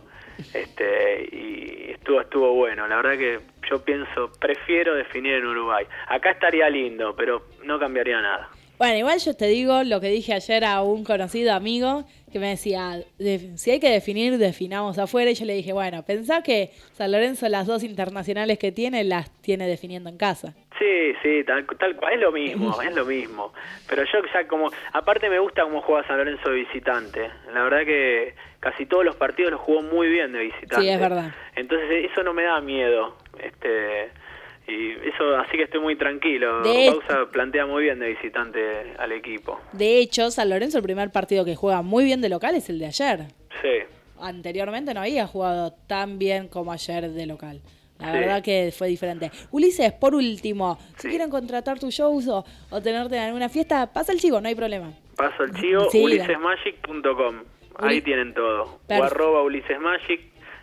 Y estuvo bueno. La verdad que yo prefiero definir en Uruguay. Acá estaría lindo, pero no cambiaría nada. Bueno, igual yo te digo lo que dije ayer a un conocido amigo que me decía, si hay que definir, definamos afuera. Y yo le dije, bueno, pensá que San Lorenzo las dos internacionales que tiene, las tiene definiendo en casa. Sí, tal cual, es lo mismo. Pero yo ya aparte me gusta cómo juega San Lorenzo de visitante. La verdad que casi todos los partidos los jugó muy bien de visitante. Sí, es verdad. Entonces eso no me da miedo. Y eso, así que estoy muy tranquilo. Bausa plantea muy bien de visitante al equipo. De hecho, San Lorenzo, el primer partido que juega muy bien de local es el de ayer. Sí. Anteriormente no había jugado tan bien como ayer de local. La verdad que fue diferente. Ulises, por último, si quieren contratar tus shows o tenerte en alguna fiesta, pasa el chivo, no hay problema. Paso el chivo, ulisesmagic.com. Ahí tienen todo. O @ulisesmagic.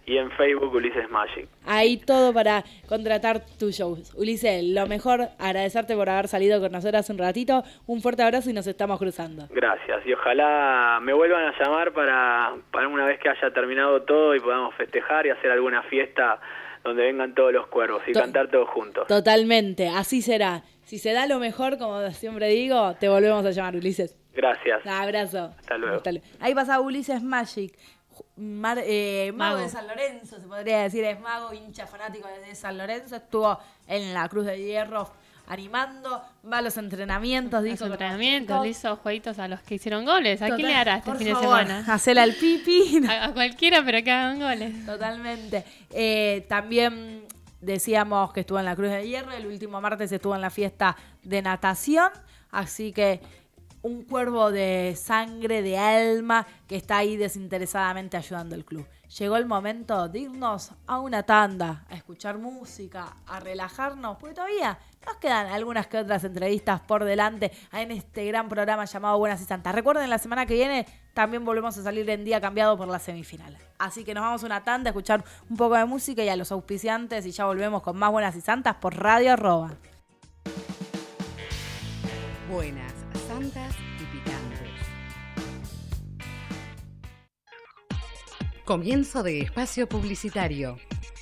y en Facebook Ulises Magic. Ahí todo para contratar tus shows. Ulises, lo mejor, agradecerte por haber salido con nosotros hace un ratito. Un fuerte abrazo y nos estamos cruzando. Gracias, y ojalá me vuelvan a llamar para una vez que haya terminado todo y podamos festejar y hacer alguna fiesta donde vengan todos los cuervos y cantar todos juntos. Totalmente, así será. Si se da lo mejor, como siempre digo, te volvemos a llamar, Ulises. Gracias. Un abrazo. Hasta luego. Ahí pasa Ulises Magic. Mago de San Lorenzo, se podría decir, es mago, hincha fanático de San Lorenzo, estuvo en la Cruz de Hierro animando, va a los entrenamientos, dijo. Los entrenamientos, le hizo jueguitos a los que hicieron goles. ¿A quién le hará este fin de semana? Hacela al pipi. A cualquiera, pero que hagan goles. Totalmente. También decíamos que estuvo en la Cruz de Hierro, el último martes estuvo en la fiesta de natación, así que un cuervo de sangre, de alma, que está ahí desinteresadamente ayudando al club. Llegó el momento de irnos a una tanda, a escuchar música, a relajarnos, porque todavía nos quedan algunas que otras entrevistas por delante en este gran programa llamado Buenas y Santas. Recuerden, la semana que viene también volvemos a salir en día cambiado por la semifinal. Así que nos vamos a una tanda a escuchar un poco de música y a los auspiciantes y ya volvemos con más Buenas y Santas por Radio Arroba. Buenas, santas y picantes. Comienzo de espacio publicitario.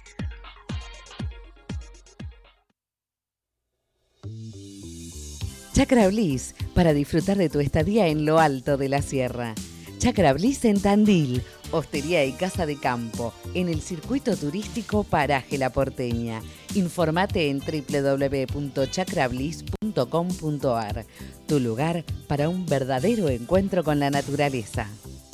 Chacra Bliss, para disfrutar de tu estadía en lo alto de la sierra. Chacra Bliss en Tandil, hostería y casa de campo, en el circuito turístico Paraje La Porteña. Informate en www.chacrabliss.com.ar, tu lugar para un verdadero encuentro con la naturaleza.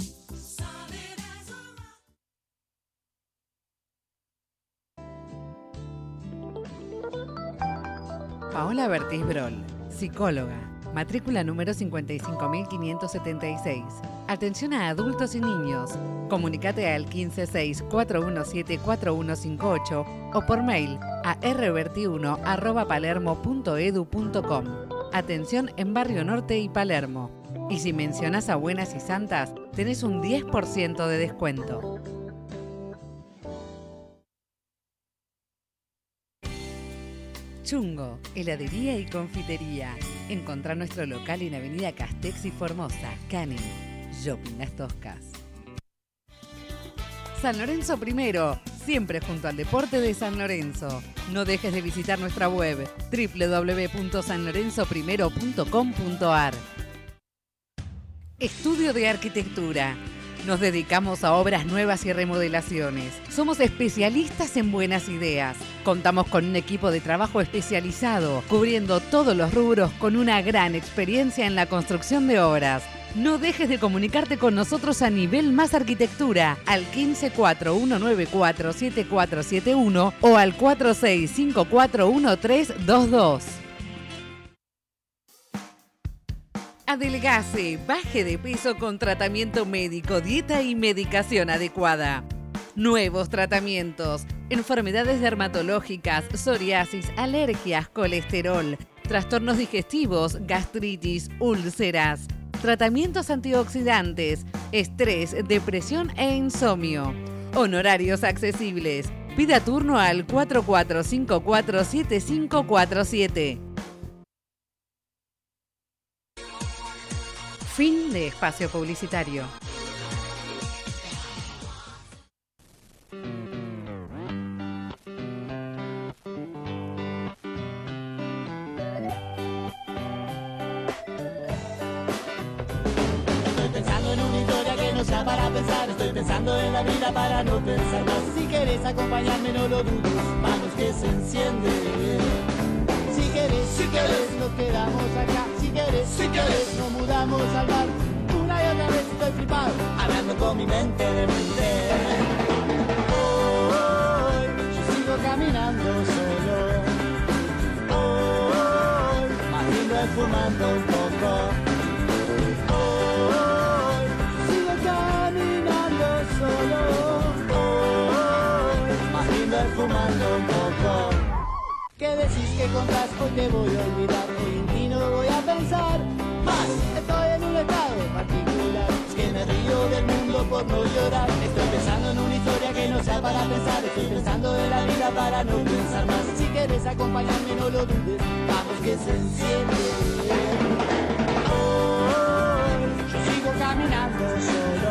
Paola Bertis Brol, psicóloga, matrícula número 55.576. Atención a adultos y niños. Comunicate al 156-417-4158 o por mail a rberti1@palermo.edu.com. Atención en Barrio Norte y Palermo. Y si mencionas a Buenas y Santas, tenés un 10% de descuento. Chungo, heladería y confitería. Encontrá nuestro local en Avenida Castex y Formosa, Canning, Shopping Las Toscas. San Lorenzo primero, siempre junto al deporte de San Lorenzo. No dejes de visitar nuestra web www.sanlorenzoprimero.com.ar. Estudio de Arquitectura. Nos dedicamos a obras nuevas y remodelaciones. Somos especialistas en buenas ideas. Contamos con un equipo de trabajo especializado, cubriendo todos los rubros con una gran experiencia en la construcción de obras. No dejes de comunicarte con nosotros a Nivel Más Arquitectura al 1541947471 o al 46541322. Adelgace, baje de peso con tratamiento médico, dieta y medicación adecuada. Nuevos tratamientos, enfermedades dermatológicas, psoriasis, alergias, colesterol, trastornos digestivos, gastritis, úlceras, tratamientos antioxidantes, estrés, depresión e insomnio. Honorarios accesibles. Pida turno al 44547547. Fin de espacio publicitario. Estoy pensando en una historia que no sea para pensar. Estoy pensando en la vida para no pensar más. Si querés acompañarme no lo dudes, manos que se encienden. Si querés, nos quedamos acá. Si querés, nos mudamos al mar. Una y otra vez estoy flipado, hablando con mi mente de mente. Hoy yo sigo caminando solo. Hoy más lindo es fumando un poco. Hoy yo sigo caminando solo. Hoy más lindo es fumando un poco. ¿Qué decís que contás? Hoy te voy a olvidar, hoy en ti no voy a pensar más. Estoy en un estado particular, que me río del mundo por no llorar. Estoy pensando en una historia que no sea para pensar. Estoy pensando en la vida para no pensar más. Si quieres acompañarme no lo dudes, vamos que se enciende. Yo sigo caminando solo.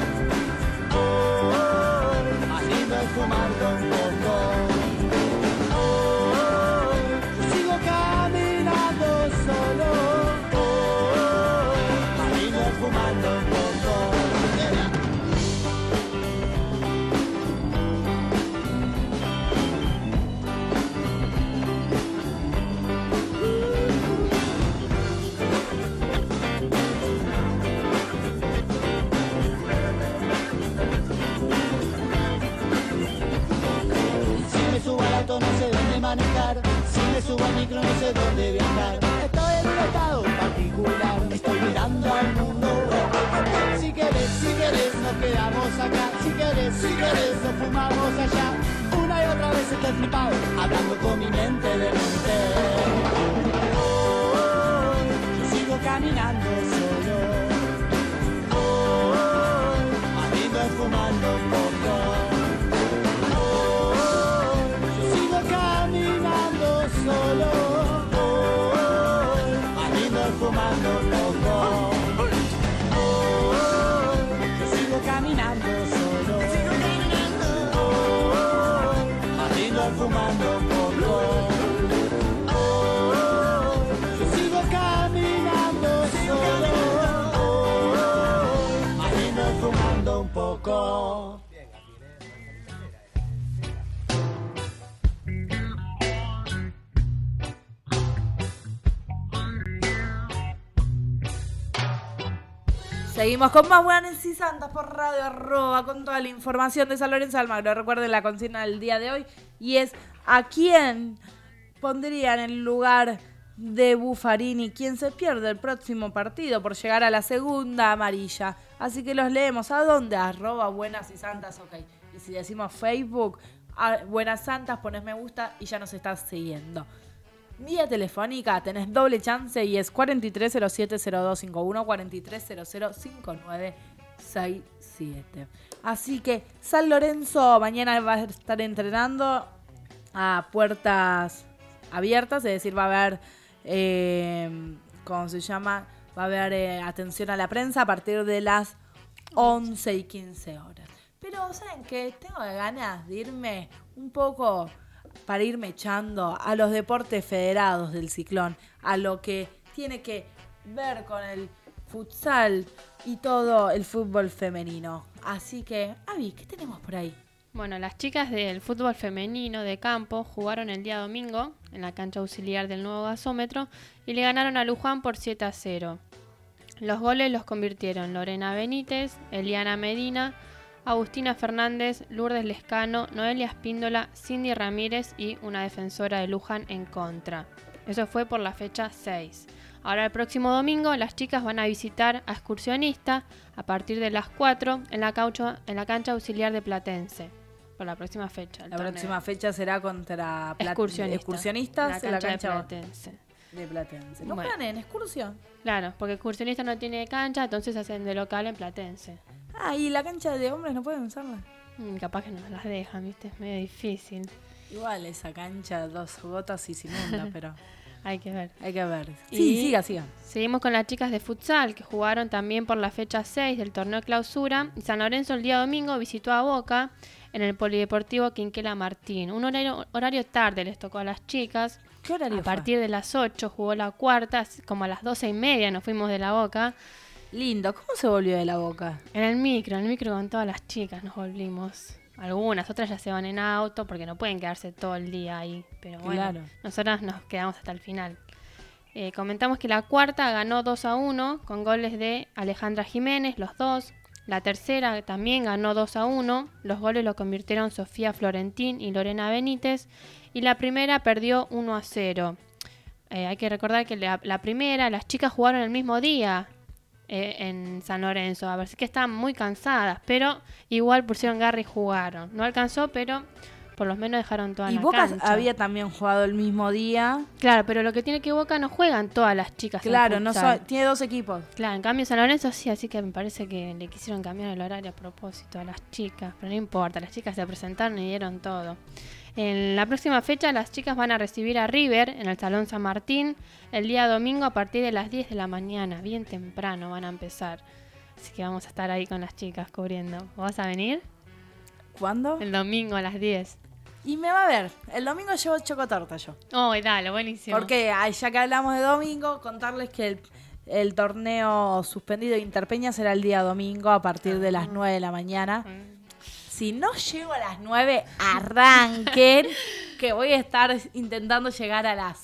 Más lindo es fumarlo un poco. Yo sigo caminando solo. Más lindo es fumarlo un poco. No sé dónde manejar, si me subo al micro no sé dónde viajar. Estoy en un estado particular, estoy mirando al mundo. Si querés nos quedamos acá. Si querés nos fumamos allá. Una y otra vez estoy flipado, hablando con mi mente de mente. Yo sigo caminando solo. Más lindo es fumando un poco. Solo, más lindo es fumando poco. Yo sigo caminando solo. Más lindo es fumando poco. Yo sigo caminando solo. Más lindo es fumando un poco. Seguimos con más Buenas y Santas por Radio Arroba con toda la información de San Lorenzo de Almagro. Recuerden la consigna del día de hoy y es ¿a quién pondría en el lugar de Buffarini quien se pierde el próximo partido por llegar a la segunda amarilla? Así que los leemos. ¿A dónde? Arroba Buenas y Santas, ok. Y si decimos Facebook, Buenas Santas, pones me gusta y ya nos estás siguiendo. Vía telefónica tenés doble chance y es 43070251, 43005967. Así que San Lorenzo mañana va a estar entrenando a puertas abiertas, es decir, va a haber, ¿cómo se llama? Va a haber atención a la prensa a partir de las 11:15. Pero, ¿saben qué? Tengo ganas de irme un poco para irme echando a los deportes federados del Ciclón, a lo que tiene que ver con el futsal y todo el fútbol femenino. Así que, Avi, ¿qué tenemos por ahí? Bueno, las chicas del fútbol femenino de campo jugaron el día domingo en la cancha auxiliar del nuevo gasómetro y le ganaron a Luján por 7-0. Los goles los convirtieron Lorena Benítez, Eliana Medina, Agustina Fernández, Lourdes Lescano, Noelia Espíndola, Cindy Ramírez y una defensora de Luján en contra. Eso fue por la fecha 6. Ahora el próximo domingo las chicas van a visitar a Excursionista a partir de las 4 en la cancha auxiliar de Platense. Por la próxima fecha. La próxima fecha será contra Excursionistas en la cancha de Platense. De Platense. ¿No bueno. juegan en excursión? Claro, porque Excursionista no tiene cancha, entonces hacen de local en Platense. Ah, ¿y la cancha de hombres no pueden usarla? Capaz que no las dejan, ¿viste? Es medio difícil. Igual esa cancha, 2 gotas y se inunda, pero hay que ver. Hay que ver. Sí, siga. Seguimos con las chicas de futsal, que jugaron también por la fecha 6 del torneo clausura. Y San Lorenzo el día domingo visitó a Boca en el Polideportivo Quinquela Martín. Un horario tarde les tocó a las chicas. ¿Qué horario A partir de las 8 jugó la cuarta, como a las 12:30 nos fuimos de la Boca. Lindo, ¿cómo se volvió de la Boca? En el micro con todas las chicas nos volvimos. Algunas, otras ya se van en auto porque no pueden quedarse todo el día ahí. Pero bueno, claro. Nosotras nos quedamos hasta el final. Comentamos que la cuarta ganó 2-1 con goles de Alejandra Jiménez, los dos. La tercera también ganó 2-1. Los goles los convirtieron Sofía Florentín y Lorena Benítez. Y la primera perdió 1-0. Hay que recordar que la primera, las chicas jugaron el mismo día en San Lorenzo. A ver, sí que estaban muy cansadas, pero igual pusieron garra y jugaron. No alcanzó, pero por lo menos dejaron toda Y la Boca cancha. había también jugado el mismo día. Claro, pero lo que tiene que Boca no juegan todas las chicas. en Claro, no futsal. tiene 2 equipos. Claro, en cambio San Lorenzo sí, así que me parece que le quisieron cambiar el horario a propósito a las chicas, pero no importa, las chicas se presentaron y dieron todo. En la próxima fecha las chicas van a recibir a River en el Salón San Martín el día domingo a partir de las 10 de la mañana, bien temprano van a empezar. Así que vamos a estar ahí con las chicas cubriendo. ¿Vas a venir? ¿Cuándo? El domingo a las 10. Y me va a ver. El domingo llevo chocotorta yo. Oh, dale, buenísimo. Porque ya que hablamos de domingo, contarles que el torneo suspendido de Interpeña será el día domingo a partir de las 9 de la mañana. Si no llego a las 9, arranquen, que voy a estar intentando llegar a las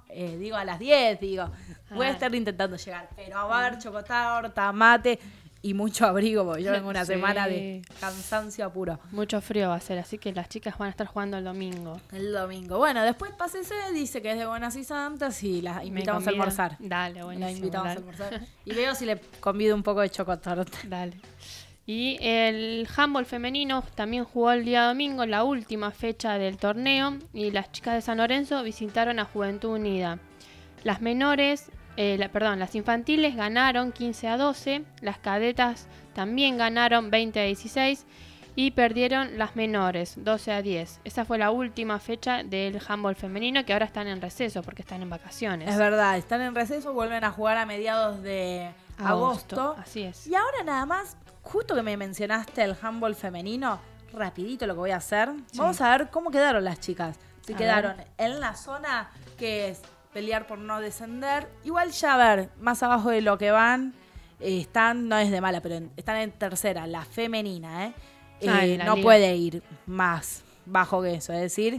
10, voy a estar intentando llegar, pero va a haber chocotorta, mate y mucho abrigo, porque yo vengo una Sí. semana de cansancio puro. Mucho frío va a ser, así que las chicas van a estar jugando el domingo. El domingo. Bueno, después pásese, dice que es de Buenas y Santas y la invitamos a convida? almorzar. Dale, buenísimo. La invitamos dale. a almorzar. Y veo si le convido un poco de chocotorta. Dale. Y el handball femenino también jugó el día domingo, la última fecha del torneo, y las chicas de San Lorenzo visitaron a Juventud Unida. Las menores, las infantiles ganaron 15-12, las cadetas también ganaron 20-16 y perdieron las menores 12-10. Esa fue la última fecha del handball femenino, que ahora están en receso porque están en vacaciones. Es verdad, están en receso, vuelven a jugar a mediados de agosto. Así es. Y ahora nada más, justo que me mencionaste el handball femenino, rapidito lo que voy a hacer. Sí. Vamos a ver cómo quedaron las chicas. Si A quedaron ver. en la zona que es pelear por no descender. Igual ya a ver, más abajo de lo que van, están, no es de mala, pero están en tercera, la femenina, en la no liga. puede ir más bajo que eso, es decir,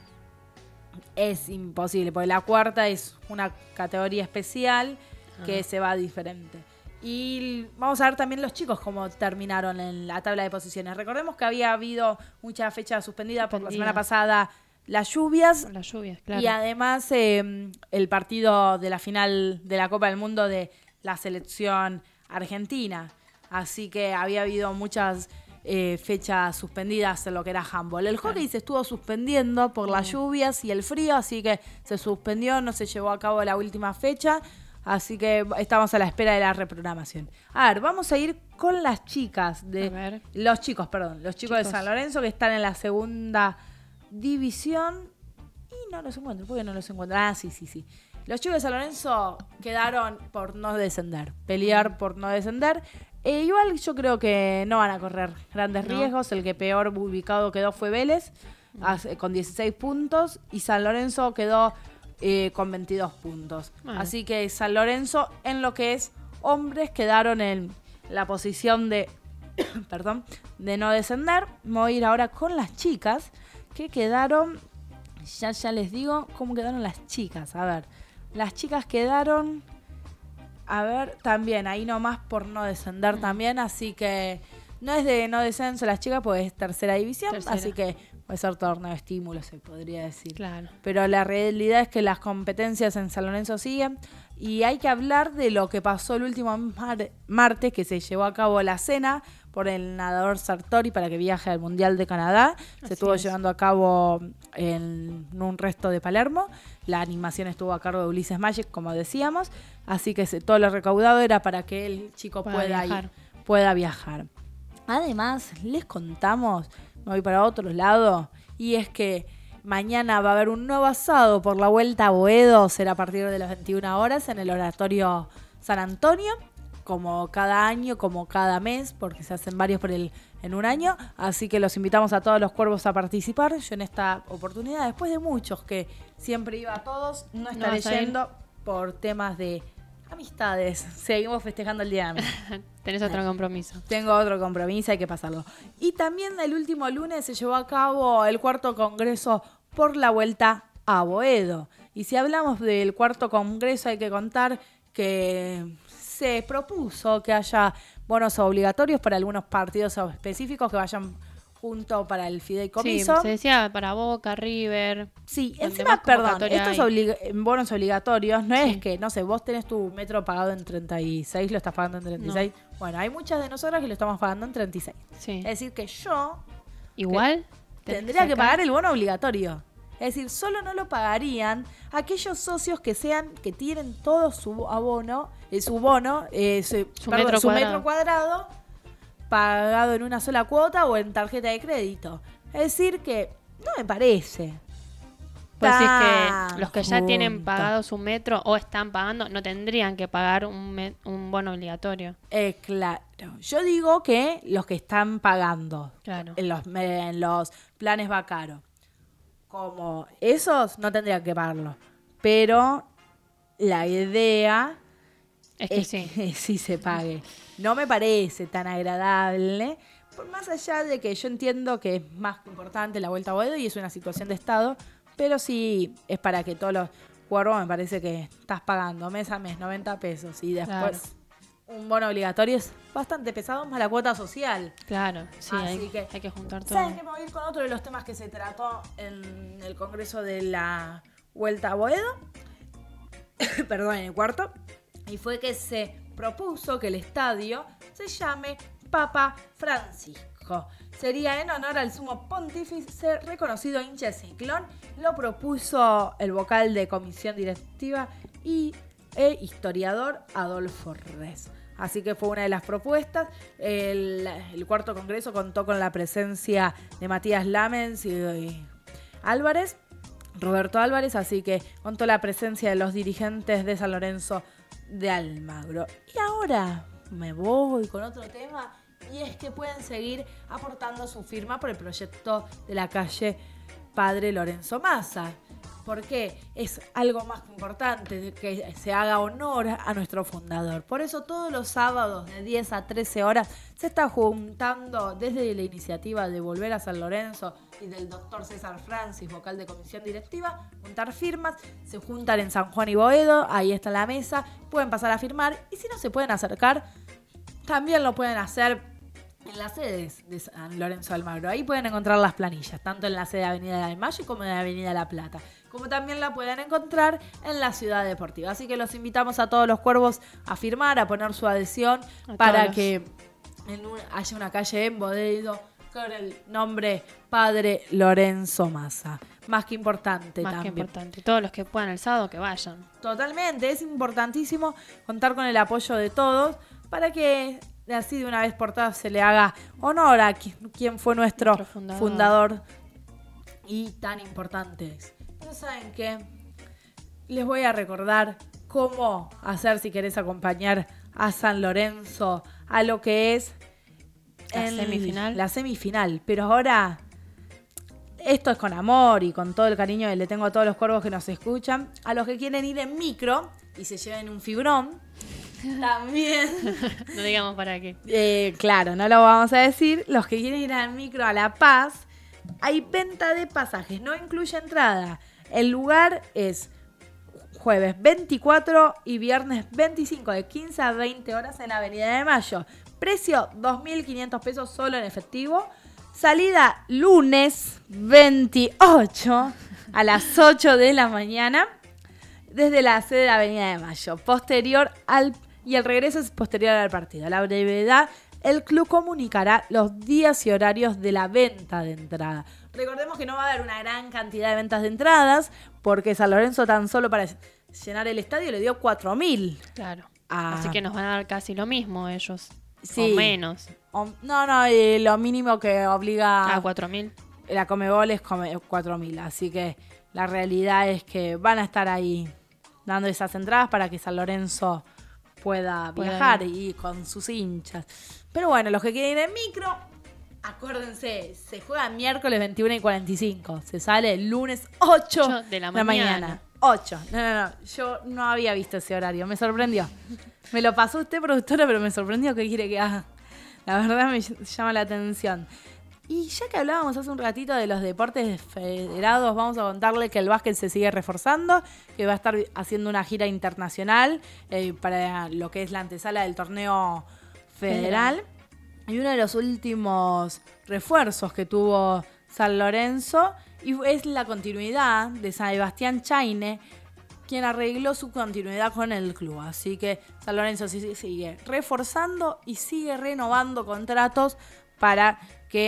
es imposible, porque la cuarta es una categoría especial que se va diferente. Y vamos a ver también los chicos cómo terminaron en la tabla de posiciones. Recordemos que había habido mucha fecha suspendida por la semana pasada, las lluvias. Las lluvias, claro. Y además el partido de la final de la Copa del Mundo de la selección argentina. Así que había habido muchas fechas suspendidas en lo que era handball. El hockey se estuvo suspendiendo por las lluvias y el frío, así que se suspendió, no se llevó a cabo la última fecha. Así que estamos a la espera de la reprogramación. A ver, vamos a ir con las chicas los chicos de San Lorenzo que están en la segunda división. Y no los encuentro, ¿por qué no los encuentro? Ah, sí. Los chicos de San Lorenzo quedaron por no descender, pelear por no descender. Igual yo creo que no van a correr grandes riesgos. El que peor ubicado quedó fue Vélez, con 16 puntos, y San Lorenzo quedó con 22 puntos. Así que San Lorenzo, en lo que es hombres, quedaron en la posición de de no descender. Me voy a ir ahora con las chicas, que quedaron, ya les digo cómo quedaron las chicas. A ver, las chicas quedaron, también ahí nomás por no descender también, así que no es de no descenso las chicas, pues es tercera división, así que puede ser torneo de estímulo, se podría decir. Claro. Pero la realidad es que las competencias en San Lorenzo siguen, y hay que hablar de lo que pasó el último martes, que se llevó a cabo la cena por el nadador Sartori para que viaje al Mundial de Canadá. Se estuvo llevando a cabo en un resto de Palermo. La animación estuvo a cargo de Ulises Magic, como decíamos. Así que todo lo recaudado era para que el chico pueda viajar. Además, les contamos, me voy para otro lado, y es que mañana va a haber un nuevo asado por la Vuelta a Boedo. Será a partir de las 21 horas en el Oratorio San Antonio, como cada año, como cada mes, porque se hacen varios en un año. Así que los invitamos a todos los cuervos a participar. Yo en esta oportunidad, después de muchos que siempre iba a todos, no estaré yendo por temas de amistades. Seguimos festejando el Día de Amistad. Tenés otro compromiso. Tengo otro compromiso, hay que pasarlo. Y también el último lunes se llevó a cabo el cuarto congreso por la Vuelta a Boedo. Y si hablamos del cuarto congreso, hay que contar que se propuso que haya bonos obligatorios para algunos partidos específicos que vayan junto para el fideicomiso. Sí, se decía para Boca, River. Sí, donde encima, más perdón, convocatoria estos hay. bonos obligatorios no es que, no sé, vos tenés tu metro pagado en 36, lo estás pagando en 36. No. Bueno, hay muchas de nosotras que lo estamos pagando en 36. Sí. Es decir, que yo... ¿Igual? tendría que pagar el bono obligatorio. Es decir, solo no lo pagarían aquellos socios que tienen todo su bono, su metro cuadrado pagado en una sola cuota o en tarjeta de crédito. Es decir, que no me parece. Pues decir que los que ya tienen pagado su metro o están pagando no tendrían que pagar un bono obligatorio. Claro. Yo digo que los que están pagando en los planes Bacaro, como esos, no tendrían que pagarlo. Pero la idea es que sí se pague. No me parece tan agradable, por más allá de que yo entiendo que es más importante la vuelta a Boedo y es una situación de Estado, pero sí es para que todos los cuervos, me parece que estás pagando mes a mes 90 pesos y después un bono obligatorio es bastante pesado, más la cuota social. Claro, sí, hay que juntar todo. ¿Saben qué? Me voy a ir con otro de los temas que se trató en el Congreso de la Vuelta a Boedo, perdón, en el cuarto, y fue que se propuso que el estadio se llame Papa Francisco. Sería en honor al sumo pontífice reconocido hincha de Ciclón. Lo propuso el vocal de comisión directiva e historiador Adolfo Res. Así que fue una de las propuestas. El cuarto congreso contó con la presencia de Matías Lamens y Álvarez, Roberto Álvarez, así que contó la presencia de los dirigentes de San Lorenzo de Almagro. Y ahora me voy con otro tema, y es que pueden seguir aportando su firma por el proyecto de la calle Padre Lorenzo Massa, porque es algo más importante que se haga honor a nuestro fundador. Por eso todos los sábados de 10 a 13 horas se está juntando desde la iniciativa de Volver a San Lorenzo y del doctor César Francis, vocal de comisión directiva, juntar firmas. Se juntan en San Juan y Boedo, ahí está la mesa, pueden pasar a firmar, y si no se pueden acercar, también lo pueden hacer en las sedes de San Lorenzo de Almagro. Ahí pueden encontrar las planillas, tanto en la sede de Avenida de Mayo como en la Avenida La Plata, como también la pueden encontrar en la Ciudad Deportiva. Así que los invitamos a todos los cuervos a firmar, a poner su adhesión para que haya una calle en Boedo con el nombre Padre Lorenzo Massa. Más que importante Más también. que importante. Todos los que puedan el sábado que vayan. Totalmente, es importantísimo contar con el apoyo de todos para que así de una vez por todas se le haga honor a quien fue nuestro fundador y tan importante es. Pero ¿saben qué? Les voy a recordar cómo hacer si querés acompañar a San Lorenzo a lo que es la semifinal. Pero ahora, esto es con amor y con todo el cariño que le tengo a todos los cuervos que nos escuchan. A los que quieren ir en micro y se lleven un fibrón, también. No digamos para qué. Claro, no lo vamos a decir. Los que quieren ir al micro a La Paz, hay venta de pasajes, no incluye entrada. El lugar es jueves 24 y viernes 25 de 15 a 20 horas en Avenida de Mayo. Precio 2.500 pesos solo en efectivo. Salida lunes 28 a las 8 de la mañana desde la sede de Avenida de Mayo. Y el regreso es posterior al partido. A la brevedad, el club comunicará los días y horarios de la venta de entrada. Recordemos que no va a haber una gran cantidad de ventas de entradas, porque San Lorenzo tan solo para llenar el estadio le dio 4.000. Claro. Así que nos van a dar casi lo mismo ellos. Sí. O menos. Lo mínimo que obliga... ¿A 4.000? La Comebol es 4.000. Así que la realidad es que van a estar ahí dando esas entradas para que San Lorenzo pueda viajar y con sus hinchas. Pero bueno, los que quieren ir en micro, acuérdense, se juega miércoles 21 y 45. Se sale el lunes 8 de la mañana. 8. No. Yo no había visto ese horario. Me sorprendió. Me lo pasó usted, productora, pero me sorprendió. ¿Qué quiere que haga? La verdad me llama la atención. Y ya que hablábamos hace un ratito de los deportes federados, vamos a contarle que el básquet se sigue reforzando, que va a estar haciendo una gira internacional para lo que es la antesala del torneo federal. Y uno de los últimos refuerzos que tuvo San Lorenzo es la continuidad de Sebastián Chaine, quien arregló su continuidad con el club. Así que San Lorenzo sigue reforzando y sigue renovando contratos para que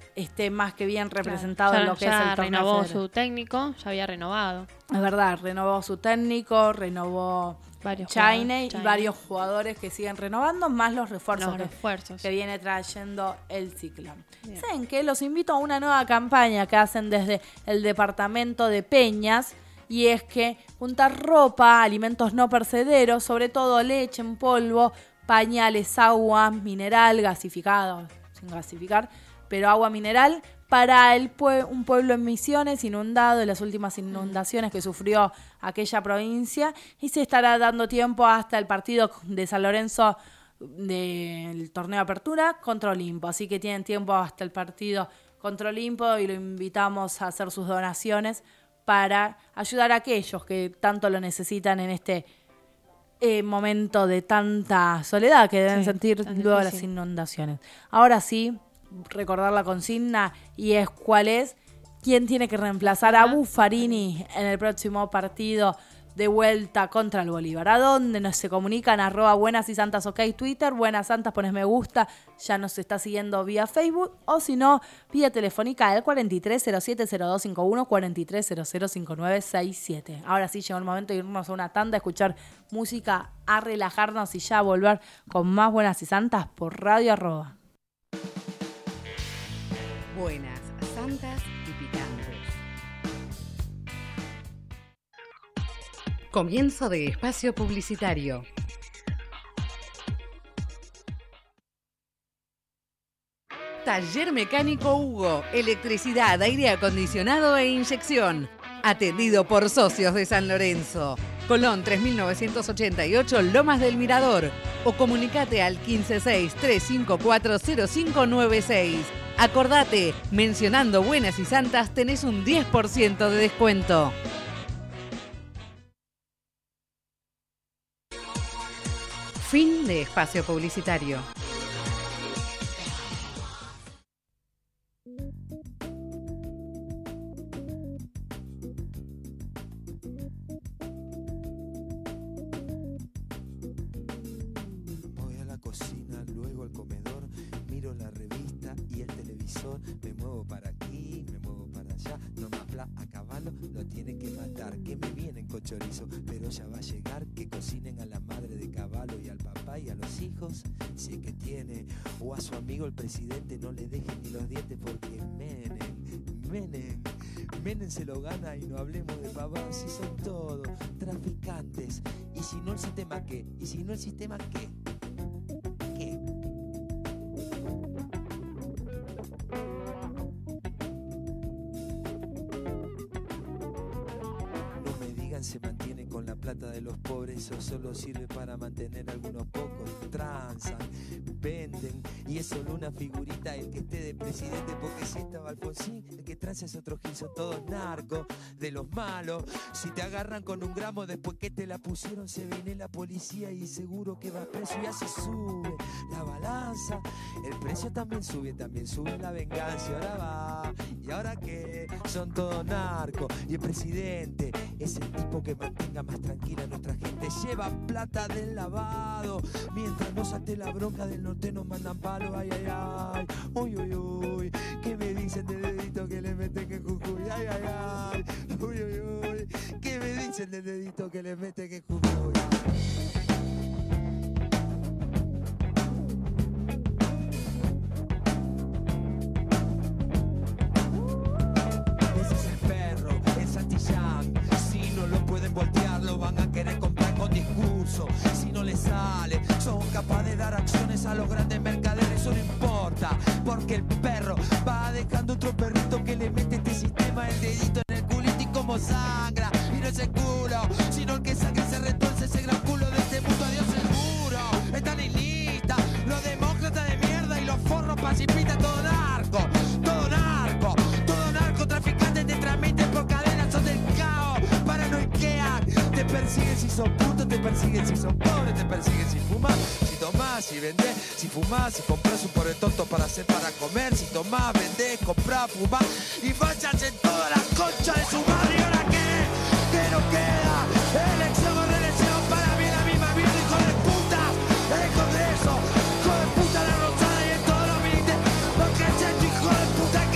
esté más que bien representado en lo que es el torneo renovó federal. su técnico, ya había renovado. Es verdad, renovó su técnico, renovó Chaine y varios jugadores que siguen renovando, más los refuerzos, que viene trayendo el Ciclón. ¿Saben qué? Los invito a una nueva campaña que hacen desde el departamento de Peñas, y es que juntar ropa, alimentos no perecederos, sobre todo leche en polvo, pañales, agua mineral, gasificada, sin gasificar, pero agua mineral, para un pueblo en Misiones inundado, en las últimas inundaciones que sufrió aquella provincia, y se estará dando tiempo hasta el partido de San Lorenzo del torneo de apertura contra Olimpo, así que tienen tiempo hasta el partido contra Olimpo y lo invitamos a hacer sus donaciones para ayudar a aquellos que tanto lo necesitan en este momento de tanta soledad que deben sentir luego de las inundaciones. Ahora sí, recordar la consigna, y es cuál es, quién tiene que reemplazar a Buffarini en el próximo partido de vuelta contra el Bolívar. ¿A dónde nos se comunican? @Buenas y Santas, ok, Twitter, Buenas Santas, pones me gusta, ya nos está siguiendo vía Facebook, o si no, vía telefónica al 43070251, 43005967. Ahora sí llegó el momento de irnos a una tanda, a escuchar música, a relajarnos y ya a volver con más Buenas y Santas por Radio Arroba. Buenas, santas y picantes. Comienzo de espacio publicitario. Taller Mecánico Hugo, electricidad, aire acondicionado e inyección. Atendido por socios de San Lorenzo. Colón 3988, Lomas del Mirador. O comunicate al 156-354-0596. Acordate, mencionando Buenas y Santas tenés un 10% de descuento. Fin de espacio publicitario. Voy a la cocina, luego al comedor, miro la revista y el televisor, me muevo para aquí, me muevo para allá, no más bla, a caballo, lo tiene que matar, que me vienen con chorizo, pero ya va a llegar, que cocinen a la madre de caballo y al papá y a los hijos, si es que tiene, o a su amigo el presidente, no le dejen ni los dientes porque Menem se lo gana y no hablemos de pavadas, si son todos traficantes, y si no el sistema ¿qué? ¿Y si no el sistema qué? ¿Qué? No me digan se mantiene con la plata de los pobres, eso solo sirve para mantener a algunos pocos, transan, venden, y es solo una figurita el que esté de presidente, porque si estaba Alfonsín, el que transa es otro gil, son todos narcos, de los malos, si te agarran con un gramo después que te la pusieron, se viene la policía y seguro que va preso, y así sube la balanza, el precio también sube la venganza, y ahora va, y ahora que son todos narcos, y el presidente es el tipo que mantenga más tranquila a nuestra gente, lleva plata del lavado, mientras no salte la bronca del norte nos mandan palo, ay, ay, ay, uy, uy, uy, ¿qué me dicen del dedito que le meten en Jujuy? Ay, ay, ay, uy, uy, uy, ¿qué me dicen del dedito que le meten en Jujuy? Ese es el perro, el Santillán, si no lo pueden voltear lo van a querer comprar con discurso, si no les sale son capaces de dar acciones a los grandes mercaderes, eso no importa, porque el perro va dejando otro perrito que le mete este sistema el dedito en el culito y como sangra, y no es el culo, sino el que sangre se retorce ese gran culo de este mundo, adiós seguro, están en lista, los demócratas de mierda y los forros pacifistas, todo narco, traficantes te transmiten por cadenas, son del caos, paranoiquean, te persiguen si son putos, te persiguen si son pobres, te persiguen si fumas, si tomás, si vendés, si fumás, si compras un pobre tonto para hacer para comer, si tomás, vendés, comprás, fumás y váyanse en toda la concha de su madre. ¿Y ahora qué? ¿Qué nos queda? Elección o reelección, para mí la misma mierda, hijo de puta, en el Congreso, hijo de puta la Rosada y en todos los militares, porque es esto, hijo de puta.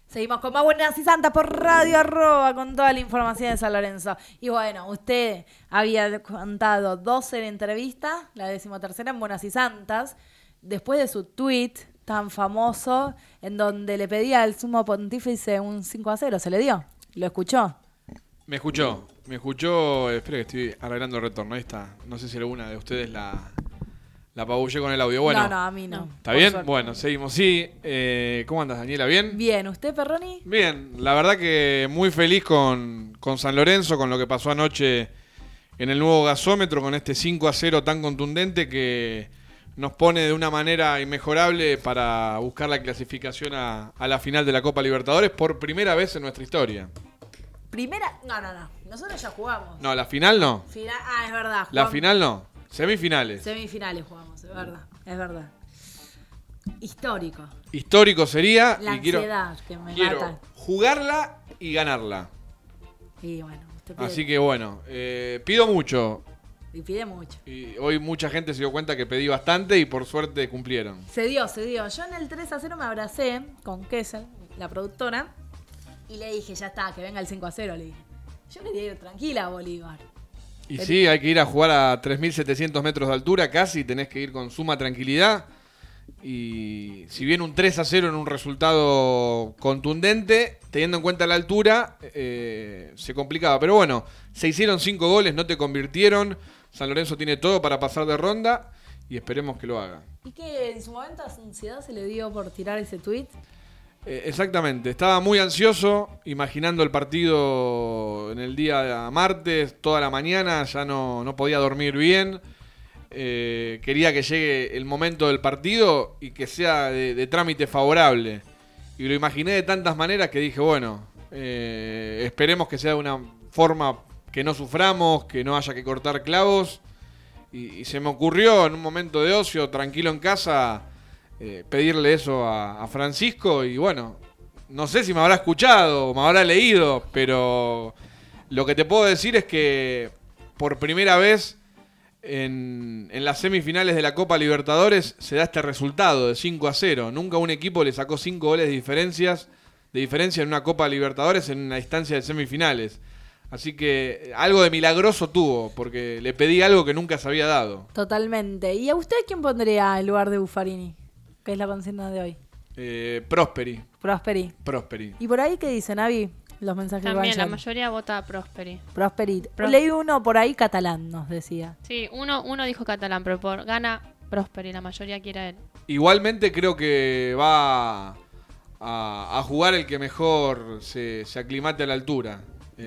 Seguimos con más Buenas y Santas por Radio Arroba con toda la información de San Lorenzo. Y bueno, usted había contado 12 en entrevista, la 13ª en Buenas y Santas, después de su tweet tan famoso en donde le pedía al sumo pontífice un 5-0. ¿Se le dio? ¿Lo escuchó? Me escuchó. Espera que estoy arreglando el retorno. Ahí está. No sé si alguna de ustedes la apabullé con el audio. Bueno, No, a mí no. ¿Está bien? Suerte. Bueno, seguimos. Sí. ¿Cómo andas, Daniela? ¿Bien? Bien. ¿Usted, Perroni? Bien. La verdad que muy feliz con San Lorenzo, con lo que pasó anoche en el nuevo gasómetro, con este 5-0 tan contundente que nos pone de una manera inmejorable para buscar la clasificación a la final de la Copa Libertadores por primera vez en nuestra historia. ¿Primera? No. Nosotros ya jugamos. No, la final no. Es verdad. La final no. Semifinales. Semifinales jugamos, es verdad. Histórico sería. La ansiedad que me mata. Jugarla y ganarla. Y bueno, usted pide. Así que bueno, pido mucho. Y pide mucho. Y hoy mucha gente se dio cuenta que pedí bastante y por suerte cumplieron. Se dio. Yo en el 3-0 me abracé con Kessel, la productora, y le dije, ya está, que venga el 5-0, le dije. Yo quería ir tranquila a Bolívar. Y sí, hay que ir a jugar a 3.700 metros de altura casi, tenés que ir con suma tranquilidad. Y si bien un 3-0 en un resultado contundente, teniendo en cuenta la altura, se complicaba. Pero bueno, se hicieron 5 goles, no te convirtieron. San Lorenzo tiene todo para pasar de ronda y esperemos que lo haga. ¿Y que en su momento ansiedad se le dio por tirar ese tuit? Exactamente, estaba muy ansioso, imaginando el partido en el día martes, toda la mañana, ya no podía dormir bien. Quería que llegue el momento del partido y que sea de trámite favorable. Y lo imaginé de tantas maneras que dije, bueno, esperemos que sea de una forma que no suframos, que no haya que cortar clavos. Y se me ocurrió en un momento de ocio, tranquilo en casa, pedirle eso a Francisco. Y bueno, no sé si me habrá escuchado o me habrá leído, pero lo que te puedo decir es que por primera vez en las semifinales de la Copa Libertadores se da este resultado de 5-0. Nunca un equipo le sacó 5 goles de diferencia en una Copa Libertadores en una instancia de semifinales. Así que algo de milagroso tuvo, porque le pedí algo que nunca se había dado. Totalmente. ¿Y a usted quién pondría en lugar de Buffarini? Que es la consigna de hoy. Prosperi. ¿Y por ahí qué dicen, Avi? Los mensajes también que la mayoría vota a Prosperi. Leí uno por ahí catalán, nos decía. Sí, uno dijo catalán, pero gana Prosperi, la mayoría quiere a él. Igualmente creo que va a jugar el que mejor se aclimate a la altura.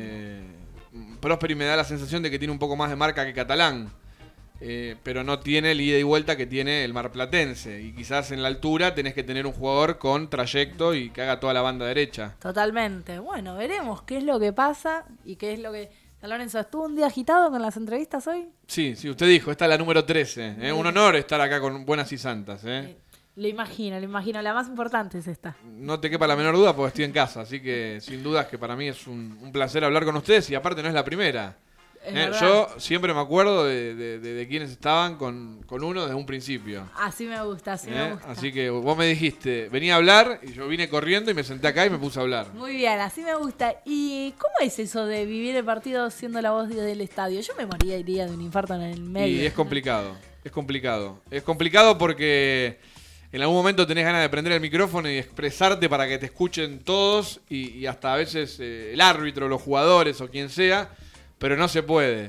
Prosperi me da la sensación de que tiene un poco más de marca que Catalán, pero no tiene el ida y vuelta que tiene el marplatense. Y quizás en la altura tenés que tener un jugador con trayecto y que haga toda la banda derecha. Totalmente. Bueno, veremos qué es lo que pasa y qué es lo que... San Lorenzo, ¿estuvo un día agitado con las entrevistas hoy? Sí, usted dijo, esta es la número 13. Un honor estar acá con Buenas y Santas. Lo imagino. La más importante es esta. No te quepa la menor duda porque estoy en casa, así que sin dudas que para mí es un placer hablar con ustedes y aparte no es la primera. Yo siempre me acuerdo de quienes estaban con uno desde un principio. Así me gusta. Así que vos me dijiste, venía a hablar y yo vine corriendo y me senté acá y me puse a hablar. Muy bien, así me gusta. ¿Y cómo es eso de vivir el partido siendo la voz del estadio? Yo me moriría de un infarto en el medio. Y es complicado. Es complicado porque en algún momento tenés ganas de prender el micrófono y expresarte para que te escuchen todos y hasta a veces el árbitro, los jugadores o quien sea, pero no se puede.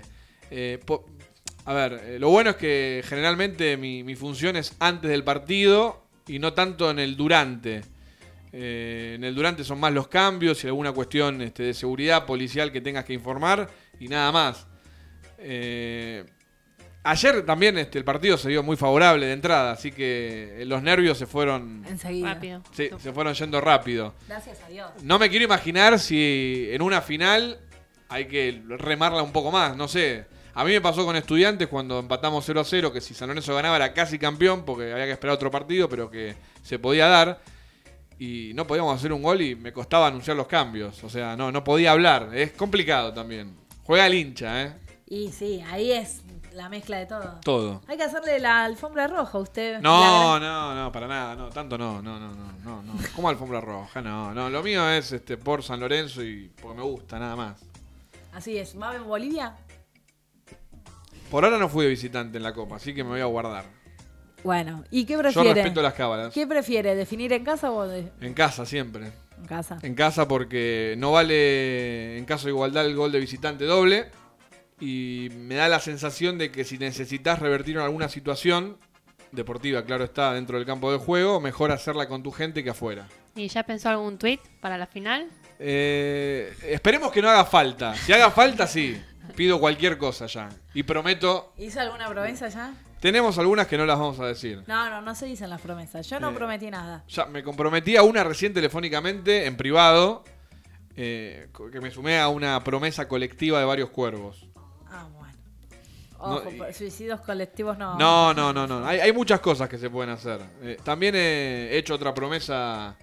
Lo bueno es que generalmente mi función es antes del partido y no tanto en el durante. En el durante son más los cambios y alguna cuestión de seguridad policial que tengas que informar y nada más. Ayer también el partido se dio muy favorable de entrada, así que los nervios se fueron... Enseguida. Rápido. Sí, se fueron yendo rápido. Gracias a Dios. No me quiero imaginar si en una final hay que remarla un poco más, no sé. A mí me pasó con Estudiantes cuando empatamos 0-0, que si San Lorenzo ganaba era casi campeón, porque había que esperar otro partido, pero que se podía dar. Y no podíamos hacer un gol y me costaba anunciar los cambios. O sea, no podía hablar. Es complicado también. Juega el hincha, Y sí, ahí es la mezcla de todo. Todo. Hay que hacerle la alfombra roja a usted. No, para nada, no, tanto no. ¿Cómo alfombra roja? No, lo mío es por San Lorenzo y porque me gusta, nada más. Así es. ¿Va en Bolivia? Por ahora no fui de visitante en la Copa, así que me voy a guardar. Bueno, ¿y qué prefiere? Yo respeto las cábalas. ¿Qué prefiere? ¿Definir en casa o En casa siempre. En casa. En casa porque no vale en caso de igualdad el gol de visitante doble. Y me da la sensación de que si necesitas revertir alguna situación deportiva, claro está, dentro del campo de juego, mejor hacerla con tu gente que afuera. ¿Y ya pensó algún tuit para la final? Esperemos que no haga falta. Si haga falta, sí. Pido cualquier cosa ya. Y prometo... ¿Hizo alguna promesa ya? Tenemos algunas que no las vamos a decir. No se dicen las promesas. Yo no prometí nada. Ya me comprometí a una recién telefónicamente, en privado, que me sumé a una promesa colectiva de varios cuervos. Ah, bueno. Ojo, suicidios colectivos no. No. Hay muchas cosas que se pueden hacer. También he hecho otra promesa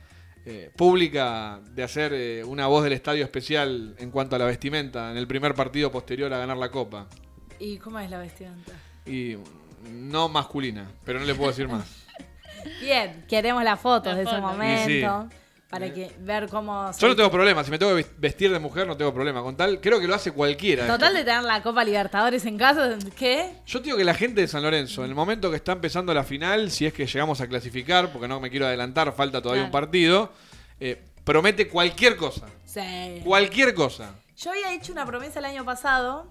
pública de hacer una voz del estadio especial en cuanto a la vestimenta en el primer partido posterior a ganar la Copa. ¿Y cómo es la vestimenta? Y no masculina, pero no le puedo decir más. Bien, queremos las fotos de ese momento. Sí. Para que ver cómo... Yo no tengo problema, si me tengo que vestir de mujer no tengo problema. Con tal, creo que lo hace cualquiera. Total de tener la Copa Libertadores en casa, ¿qué? Yo digo que la gente de San Lorenzo, en el momento que está empezando la final, si es que llegamos a clasificar, porque no me quiero adelantar, falta todavía un partido, promete cualquier cosa. Sí. Cualquier cosa. Yo había hecho una promesa el año pasado,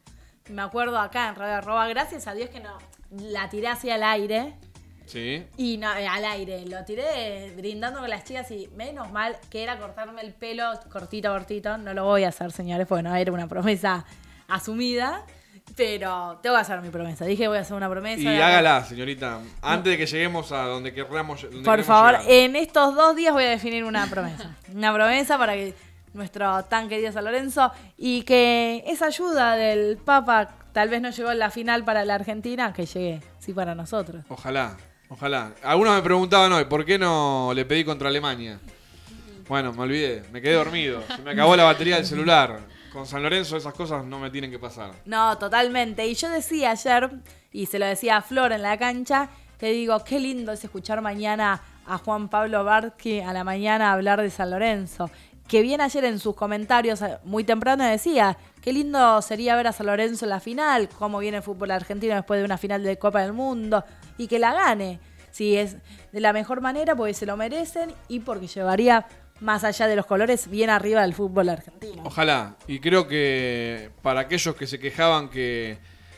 me acuerdo acá en Radio Arroba, gracias a Dios que no la tiré hacia el aire. Sí. Y no, al aire, lo tiré brindando con las chicas y menos mal que era cortarme el pelo cortito, no lo voy a hacer, señores, porque no era una promesa asumida, pero tengo que hacer mi promesa, dije voy a hacer una promesa. Y hágala, señorita, antes de que lleguemos a donde querramos por favor, llegar. En estos 2 días voy a definir una promesa para que nuestro tan querido San Lorenzo, y que esa ayuda del Papa tal vez no llegó en la final para la Argentina, que llegue, sí, para nosotros. Ojalá. Algunos me preguntaban hoy, ¿por qué no le pedí contra Alemania? Bueno, me olvidé, me quedé dormido, se me acabó la batería del celular. Con San Lorenzo esas cosas no me tienen que pasar. No, totalmente. Y yo decía ayer, y se lo decía a Flor en la cancha, te digo, qué lindo es escuchar mañana a Juan Pablo Barqui a la mañana hablar de San Lorenzo. Que bien ayer en sus comentarios, muy temprano, decía, qué lindo sería ver a San Lorenzo en la final, cómo viene el fútbol argentino después de una final de Copa del Mundo, y que la gane. Si es de la mejor manera, porque se lo merecen y porque llevaría, más allá de los colores, bien arriba del fútbol argentino. Ojalá, y creo que para aquellos que se quejaban que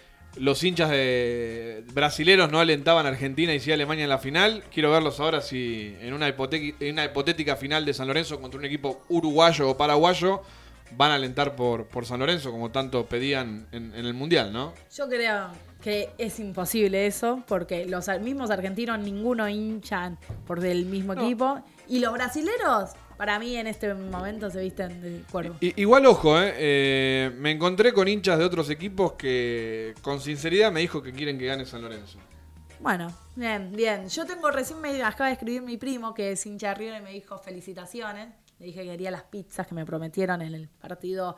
los hinchas de brasileros no alentaban a Argentina y sí a Alemania en la final, quiero verlos ahora si en una hipotética final de San Lorenzo contra un equipo uruguayo o paraguayo van a alentar por San Lorenzo como tanto pedían en el Mundial, ¿no? Yo creo que es imposible eso, porque los mismos argentinos ninguno hinchan por el mismo equipo, y los brasileros para mí en este momento se visten de cuervo. Igual ojo, me encontré con hinchas de otros equipos que con sinceridad me dijo que quieren que gane San Lorenzo. Bueno, bien. Yo recién me acaba de escribir mi primo, que es hincha de River, y me dijo felicitaciones. Le dije que quería las pizzas que me prometieron en el partido,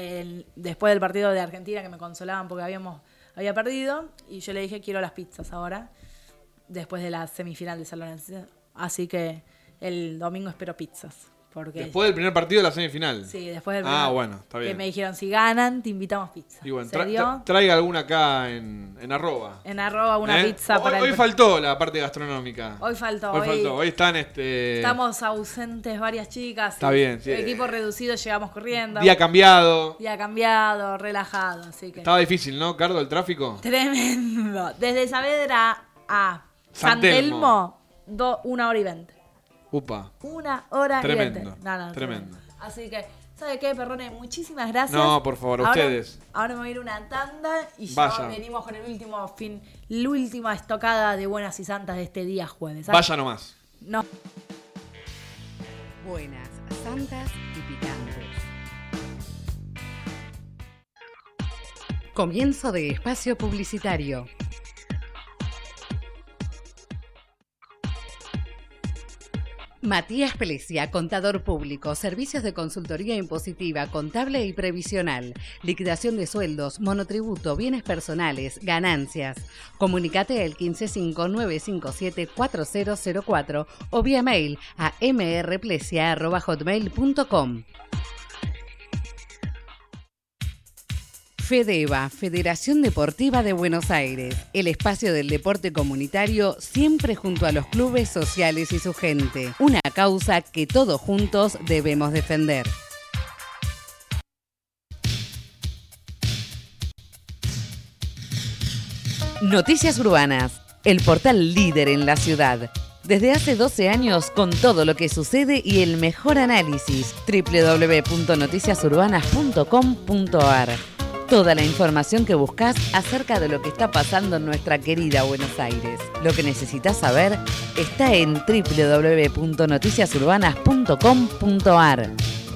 después del partido de Argentina, que me consolaban porque había perdido. Y yo le dije, quiero las pizzas ahora, después de la semifinal de San Lorenzo. Así que el domingo espero pizzas. Porque después del primer partido de la semifinal. Sí, después del primer. Bueno, está bien. Que me dijeron, si ganan, te invitamos pizza. Y bueno, traiga alguna acá en arroba. En arroba una pizza para hoy faltó la parte gastronómica. Hoy faltó. Hoy están Estamos ausentes varias chicas. Está bien, sí. El equipo reducido, llegamos corriendo. Día cambiado, relajado, así que. Estaba difícil, ¿no, Cardo, el tráfico? Tremendo. Desde Saavedra a San Telmo, 1 hora y 20. Upa. 1 hora tremendo, y 20. No, tremendo. Así que, ¿sabe qué, perrones? Muchísimas gracias. No, por favor, ustedes. Ahora me voy a ir a una tanda y ya venimos con la última estocada de Buenas y Santas de este día jueves. ¿Sabes? Vaya nomás. No. Buenas, santas y picantes. Comienzo de espacio publicitario. Matías Plesia, contador público, servicios de consultoría impositiva, contable y previsional, liquidación de sueldos, monotributo, bienes personales, ganancias. Comunicate al 155-957-4004 o vía mail a mrplesia@hotmail.com. FEDEVA, Federación Deportiva de Buenos Aires, el espacio del deporte comunitario siempre junto a los clubes sociales y su gente. Una causa que todos juntos debemos defender. Noticias Urbanas, el portal líder en la ciudad. Desde hace 12 años con todo lo que sucede y el mejor análisis. www.noticiasurbanas.com.ar. Toda la información que buscas acerca de lo que está pasando en nuestra querida Buenos Aires. Lo que necesitas saber está en www.noticiasurbanas.com.ar.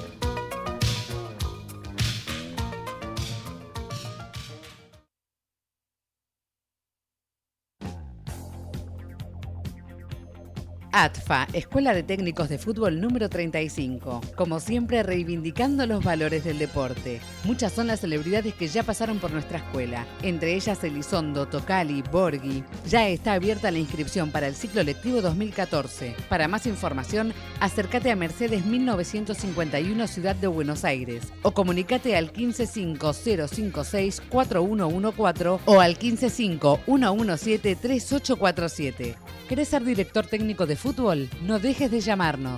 ATFA, Escuela de Técnicos de Fútbol número 35. Como siempre, reivindicando los valores del deporte. Muchas son las celebridades que ya pasaron por nuestra escuela. Entre ellas Elizondo, Tocali, Borghi. Ya está abierta la inscripción para el ciclo lectivo 2014. Para más información, acércate a Mercedes 1951, Ciudad de Buenos Aires. O comunicate al 155-056-4114 o al 155-117-3847. ¿Querés ser director técnico de fútbol? No dejes de llamarnos.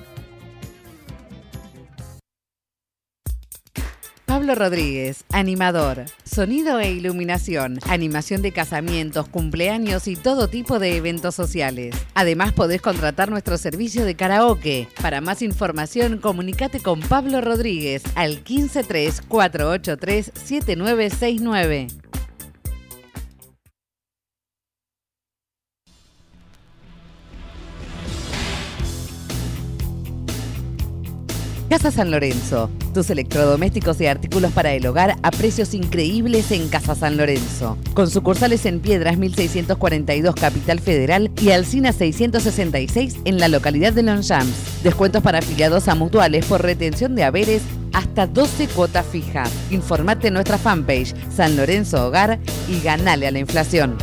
Pablo Rodríguez, animador, sonido e iluminación, animación de casamientos, cumpleaños y todo tipo de eventos sociales. Además podés contratar nuestro servicio de karaoke. Para más información, comunicate con Pablo Rodríguez al 153-483-7969. Casa San Lorenzo, tus electrodomésticos y artículos para el hogar a precios increíbles en Casa San Lorenzo. Con sucursales en Piedras 1642 Capital Federal y Alsina 666 en la localidad de Longchamps. Descuentos para afiliados a mutuales por retención de haberes hasta 12 cuotas fijas. Informate en nuestra fanpage San Lorenzo Hogar y ganale a la inflación.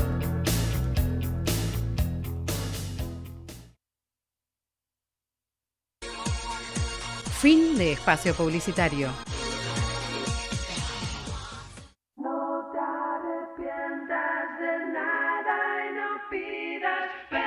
Fin de espacio publicitario. No te arrepientas de nada y no pidas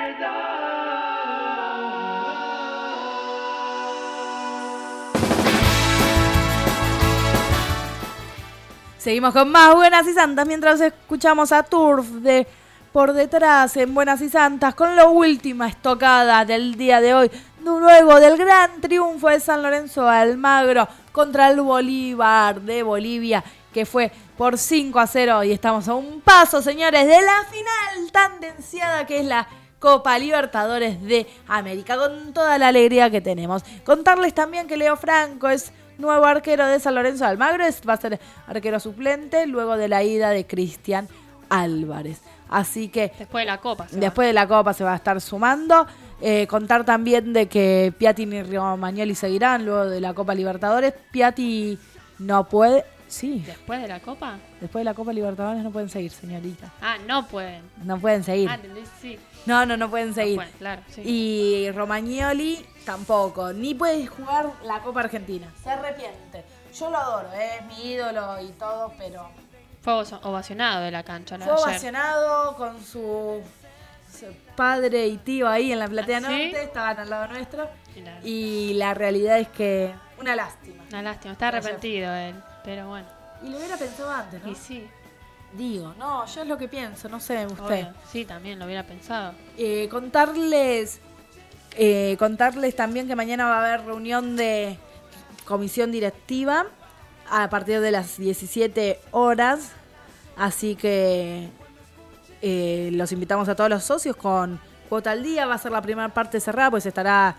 Seguimos con más Buenas y Santas mientras escuchamos a Turf de Por Detrás en Buenas y Santas con la última estocada del día de hoy. Luego del gran triunfo de San Lorenzo Almagro contra el Bolívar de Bolivia, que fue por 5-0. Y estamos a un paso, señores, de la final tan deseada que es la Copa Libertadores de América, con toda la alegría que tenemos. Contarles también que Leo Franco es nuevo arquero de San Lorenzo Almagro, va a ser arquero suplente luego de la ida de Cristian Álvarez. Así que después de la Copa se va a estar sumando. Contar también de que Piatti y Romagnoli seguirán luego de la Copa Libertadores. Piatti no puede. Sí. ¿Después de la Copa? Después de la Copa Libertadores no pueden seguir, señorita. Ah, no pueden. No pueden seguir. Ah, ¿entendés? Sí. No pueden seguir. No pueden, claro, sí. Y Romagnoli tampoco. Ni puede jugar la Copa Argentina. Se arrepiente. Yo lo adoro, es mi ídolo y todo, pero... Fue ovacionado de la cancha. Fue ovacionado con su padre y tío ahí en la platea norte, estaban al lado nuestro. Y la realidad es que una lástima. Está arrepentido él, pero bueno. Y lo hubiera pensado antes, ¿no? Y sí. Digo, no, yo es lo que pienso, no sé usted. Obvio, sí, también lo hubiera pensado. Contarles también que mañana va a haber reunión de comisión directiva a partir de las 17 horas. Así que los invitamos a todos los socios con cuota al día. Va a ser la primera parte cerrada, pues se estará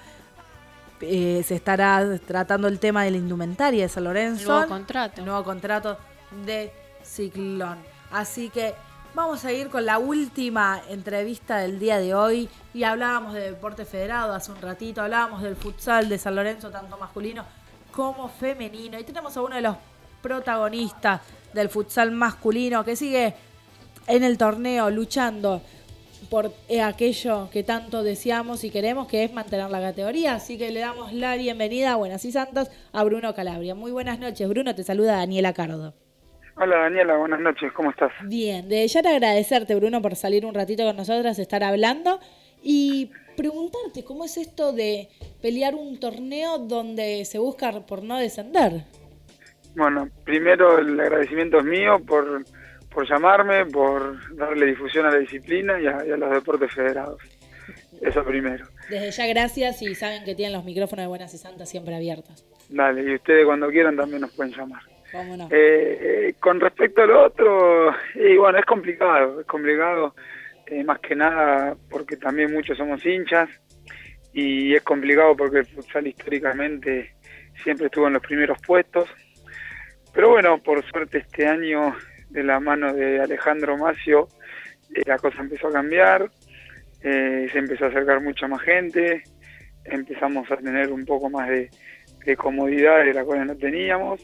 tratando el tema de la indumentaria de San Lorenzo. El nuevo contrato de Ciclón. Así que Vamos a ir con la última entrevista del día de hoy y hablábamos de deporte federado hace un ratito, hablábamos del futsal de San Lorenzo, tanto masculino como femenino, y tenemos a uno de los protagonistas del futsal masculino que sigue en el torneo luchando por aquello que tanto deseamos y queremos, que es mantener la categoría. Así que le damos la bienvenida, buenas y santas, a Bruno Calabria. Muy buenas noches, Bruno, te saluda Daniela Cardo. Hola Daniela, buenas noches, ¿cómo estás? Bien, de ya agradecerte, Bruno, por salir un ratito con nosotras, estar hablando y preguntarte cómo es esto de pelear un torneo donde se busca por no descender. Bueno, primero el agradecimiento es mío por llamarme, por darle difusión a la disciplina y a los deportes federados. Eso primero. Desde ya gracias y saben que tienen los micrófonos de Buenas y Santas siempre abiertos. Dale, y ustedes cuando quieran también nos pueden llamar. ¿Cómo no? Con respecto a lo otro, y bueno, es complicado más que nada porque también muchos somos hinchas y es complicado porque el futsal históricamente siempre estuvo en los primeros puestos, pero bueno, por suerte este año de la mano de Alejandro Macio la cosa empezó a cambiar, se empezó a acercar mucha más gente, empezamos a tener un poco más de comodidad de la cual no teníamos.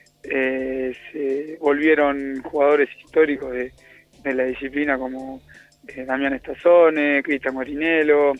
Se volvieron jugadores históricos de la disciplina como Damián Estazone, Cristian Marinello,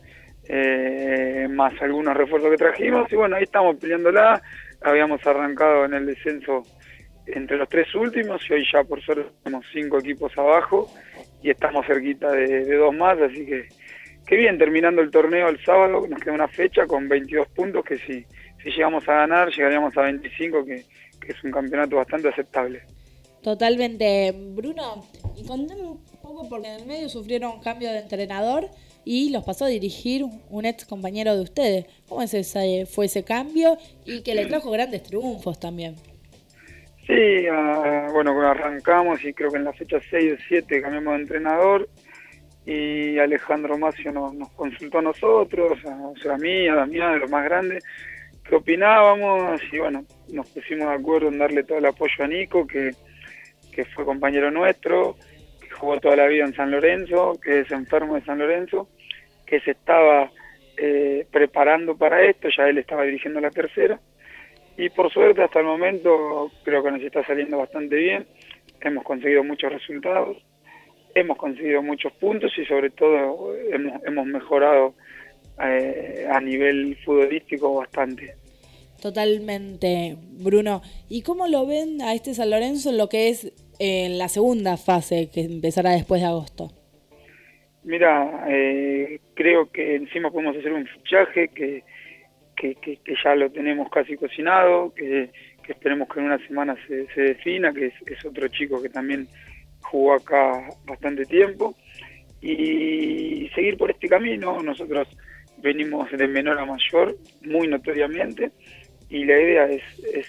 más algunos refuerzos que trajimos y bueno, ahí estamos peleándola. Habíamos arrancado en el descenso entre los 3 últimos y hoy ya por suerte tenemos 5 equipos abajo y estamos cerquita de 2 más, así que bien, terminando el torneo el sábado nos queda una fecha con 22 puntos que si llegamos a ganar llegaríamos a 25 que es un campeonato bastante aceptable. Totalmente. Bruno, y contame un poco porque en el medio sufrieron cambio de entrenador y los pasó a dirigir un ex compañero de ustedes. ¿Cómo fue ese cambio y que le trajo grandes triunfos también? Sí, bueno, arrancamos y creo que en la fecha 6 o 7 cambiamos de entrenador y Alejandro Macio nos consultó a nosotros, o sea, a mí, a Damián, de los más grandes, qué opinábamos y bueno, nos pusimos de acuerdo en darle todo el apoyo a Nico, que fue compañero nuestro, que jugó toda la vida en San Lorenzo, que es enfermo de San Lorenzo, que se estaba preparando para esto, ya él estaba dirigiendo la tercera y por suerte hasta el momento creo que nos está saliendo bastante bien, hemos conseguido muchos resultados, hemos conseguido muchos puntos y sobre todo hemos mejorado a nivel futbolístico bastante. Totalmente, Bruno. ¿Y cómo lo ven a este San Lorenzo en lo que es la segunda fase que empezará después de agosto? Mira, creo que encima podemos hacer un fichaje que ya lo tenemos casi cocinado, que esperemos que en una semana se defina, que es otro chico que también jugó acá bastante tiempo, y seguir por este camino. Nosotros venimos de menor a mayor, muy notoriamente, y la idea es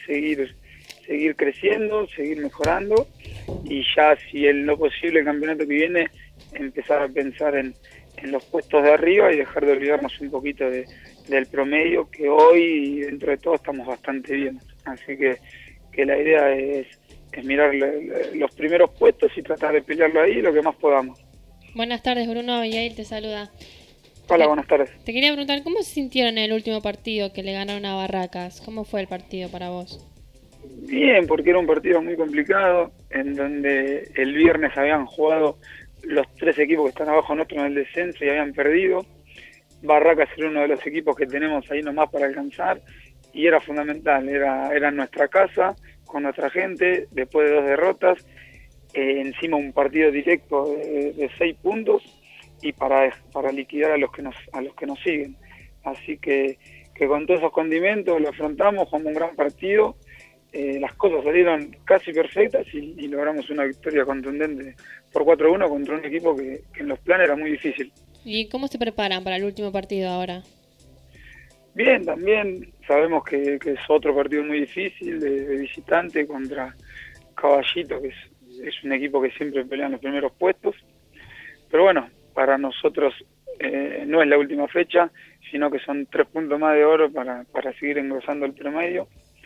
seguir creciendo, seguir mejorando, y ya si en lo posible el campeonato que viene, empezar a pensar en los puestos de arriba y dejar de olvidarnos un poquito del promedio, que hoy dentro de todo estamos bastante bien. Así que la idea es mirar los primeros puestos y tratar de pelearlo ahí lo que más podamos. Buenas tardes, Bruno, y ahí te saluda. Hola, buenas tardes. Te quería preguntar, ¿cómo se sintieron en el último partido que le ganaron a Barracas? ¿Cómo fue el partido para vos? Bien, porque era un partido muy complicado, en donde el viernes habían jugado los 3 equipos que están abajo nuestro en el descenso y habían perdido. Barracas era uno de los equipos que tenemos ahí nomás para alcanzar y era fundamental, era nuestra casa, con nuestra gente, después de 2 derrotas, encima un partido directo de 6 puntos y para liquidar a los que nos siguen. Así que con todos esos condimentos lo afrontamos, jugamos un gran partido, las cosas salieron casi perfectas y logramos una victoria contundente por 4-1 contra un equipo que en los planes era muy difícil. ¿Y cómo se preparan para el último partido ahora? Bien, también sabemos que es otro partido muy difícil de visitante contra Caballito, que es un equipo que siempre pelea en los primeros puestos. Pero bueno, para nosotros no es la última fecha, sino que son 3 puntos más de oro para seguir engrosando el promedio.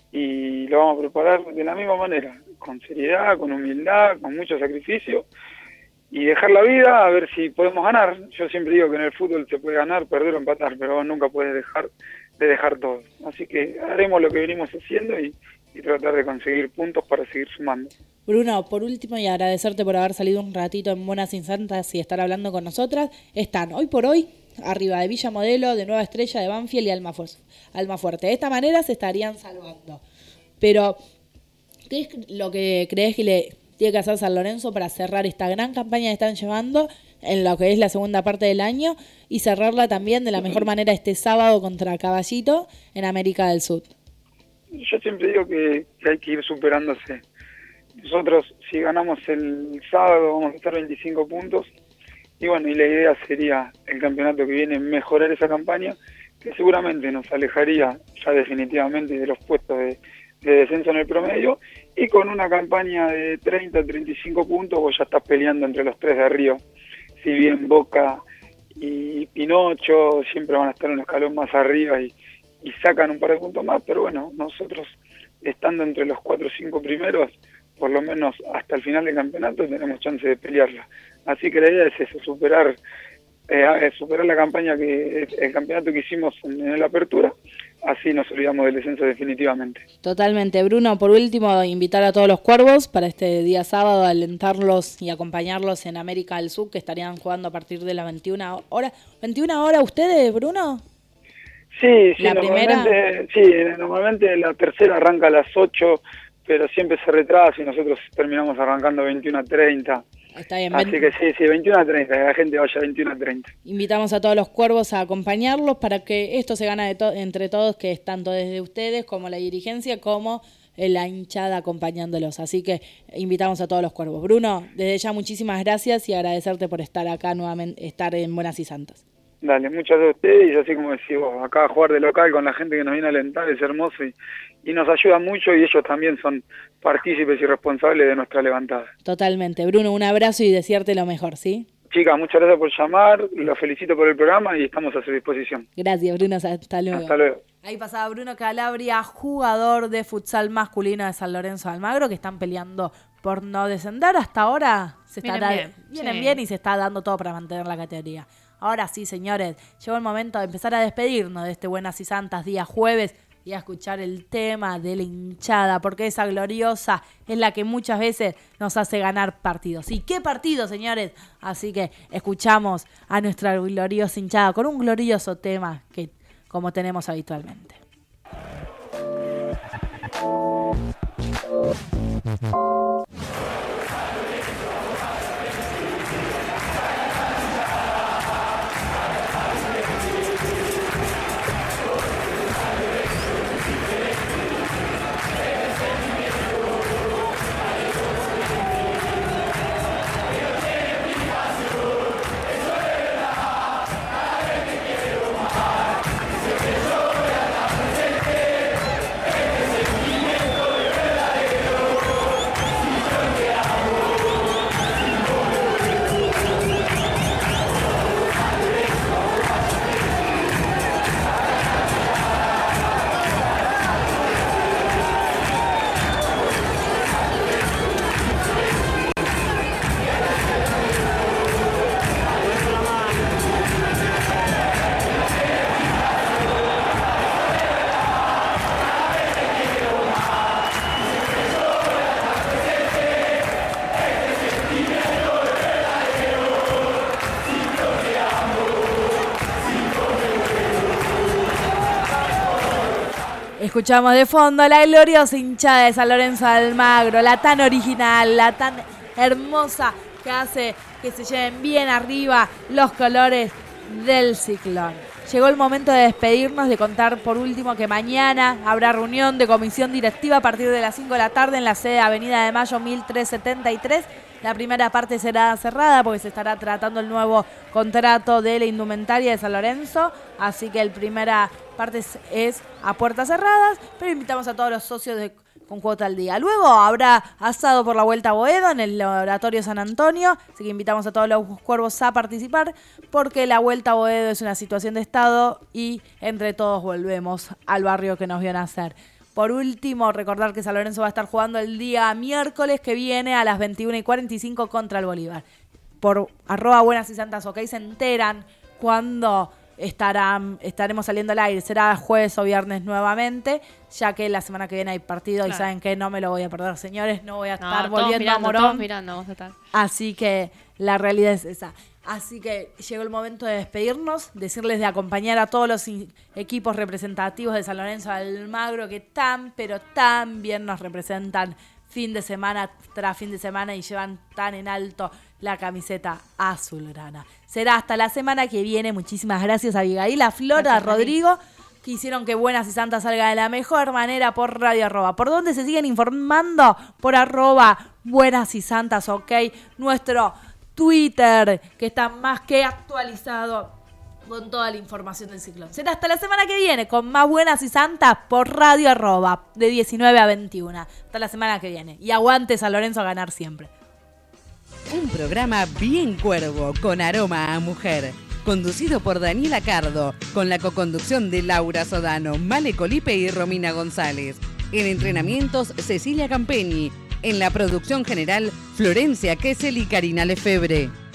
y lo vamos a preparar de la misma manera, con seriedad, con humildad, con mucho sacrificio, y dejar la vida a ver si podemos ganar. Yo siempre digo que en el fútbol se puede ganar, perder o empatar, pero vos nunca puedes dejar todo. Así que haremos lo que venimos haciendo y tratar de conseguir puntos para seguir sumando. Bruno, por último, y agradecerte por haber salido un ratito en Buenas y Santas y estar hablando con nosotras. Están hoy por hoy arriba de Villa Modelo, de Nueva Estrella, de Banfield y Almafuerte. De esta manera se estarían salvando. Pero, ¿qué es lo que crees que le tiene que hacer San Lorenzo para cerrar esta gran campaña que están llevando en lo que es la segunda parte del año y cerrarla también de la mejor manera este sábado contra Caballito en América del Sur? Yo siempre digo que hay que ir superándose. Nosotros, si ganamos el sábado, vamos a estar 25 puntos. Y bueno, y la idea sería el campeonato que viene mejorar esa campaña, que seguramente nos alejaría ya definitivamente de los puestos de descenso en el promedio. Y con una campaña de 30, 35 puntos, vos ya estás peleando entre los tres de arriba. Si bien Boca y Pinocho siempre van a estar un escalón más arriba y sacan un par de puntos más, pero bueno, nosotros estando entre los 4 o 5 primeros, por lo menos hasta el final del campeonato tenemos chance de pelearla. Así que la idea es eso, superar la campaña, el campeonato que hicimos en la apertura, así nos olvidamos del descenso definitivamente. Totalmente. Bruno, por último, invitar a todos los cuervos para este día sábado, alentarlos y acompañarlos en América del Sur, que estarían jugando a partir de las 21 horas. ¿21 horas ustedes, Bruno? Sí, ¿La primera? Normalmente la tercera arranca a las 8, pero siempre se retrasa y nosotros terminamos arrancando 21:30. Está bien. Así que sí, 21:30, que la gente vaya 21:30. Invitamos a todos los cuervos a acompañarlos para que esto se gane entre todos, que es tanto desde ustedes como la dirigencia, como la hinchada acompañándolos. Así que invitamos a todos los cuervos. Bruno, desde ya muchísimas gracias y agradecerte por estar acá nuevamente, estar en Buenas y Santas. Dale, muchas gracias a ustedes, y así como decís vos, acá jugar de local con la gente que nos viene a alentar es hermoso y nos ayuda mucho, y ellos también son partícipes y responsables de nuestra levantada. Totalmente. Bruno, un abrazo y desearte lo mejor, ¿sí? Chicas, muchas gracias por llamar, los felicito por el programa y estamos a su disposición. Gracias, Bruno, hasta luego. Hasta luego. Ahí pasaba Bruno Calabria, jugador de futsal masculino de San Lorenzo de Almagro, que están peleando por no descender. Hasta ahora vienen bien y se está dando todo para mantener la categoría. Ahora sí, señores, llegó el momento de empezar a despedirnos de este Buenas y Santas día jueves y a escuchar el tema de la hinchada, porque esa gloriosa es la que muchas veces nos hace ganar partidos. ¿Y qué partido, señores? Así que escuchamos a nuestra gloriosa hinchada con un glorioso tema que como tenemos habitualmente. Escuchamos de fondo la gloriosa hinchada de San Lorenzo de Almagro, la tan original, la tan hermosa, que hace que se lleven bien arriba los colores del ciclón. Llegó el momento de despedirnos, de contar por último que mañana habrá reunión de comisión directiva a partir de las 5 de la tarde en la sede Avenida de Mayo 1373. La primera parte será cerrada porque se estará tratando el nuevo contrato de la indumentaria de San Lorenzo, así que la primera parte es a puertas cerradas, pero invitamos a todos los socios con cuota al día. Luego habrá asado por la Vuelta a Boedo en el Laboratorio San Antonio, así que invitamos a todos los cuervos a participar porque la Vuelta a Boedo es una situación de estado y entre todos volvemos al barrio que nos vio nacer. Por último, recordar que San Lorenzo va a estar jugando el día miércoles que viene a las 21:45 contra el Bolívar. Por @buenasysantas, ok, se enteran cuando estaremos saliendo al aire. Será jueves o viernes nuevamente, ya que la semana que viene hay partido. Claro. Y saben que no me lo voy a perder, señores. No voy a estar todos volviendo mirando, a Morón. todos mirando, vamos a estar. Así que la realidad es esa. Así que llegó el momento de despedirnos, decirles de acompañar a todos los equipos representativos de San Lorenzo de Almagro que pero tan bien nos representan fin de semana tras fin de semana y llevan tan en alto la camiseta azulgrana. Será hasta la semana que viene. Muchísimas gracias a Abigail, a Flora, a Rodrigo, que hicieron que Buenas y Santas salga de la mejor manera por Radio Arroba. ¿Por dónde se siguen informando? Por @Buenas y Santas, ok. Nuestro Twitter, que está más que actualizado con toda la información del ciclón. Será hasta la semana que viene con más Buenas y Santas por Radio Arroba, de 19 a 21. Hasta la semana que viene. Y aguante San Lorenzo a ganar siempre. Un programa bien cuervo, con aroma a mujer. Conducido por Daniela Cardo, con la coconducción de Laura Sodano, Male Colipe y Romina González. En entrenamientos, Cecilia Campeni. En la producción general, Florencia Kessel y Karina Lefebre.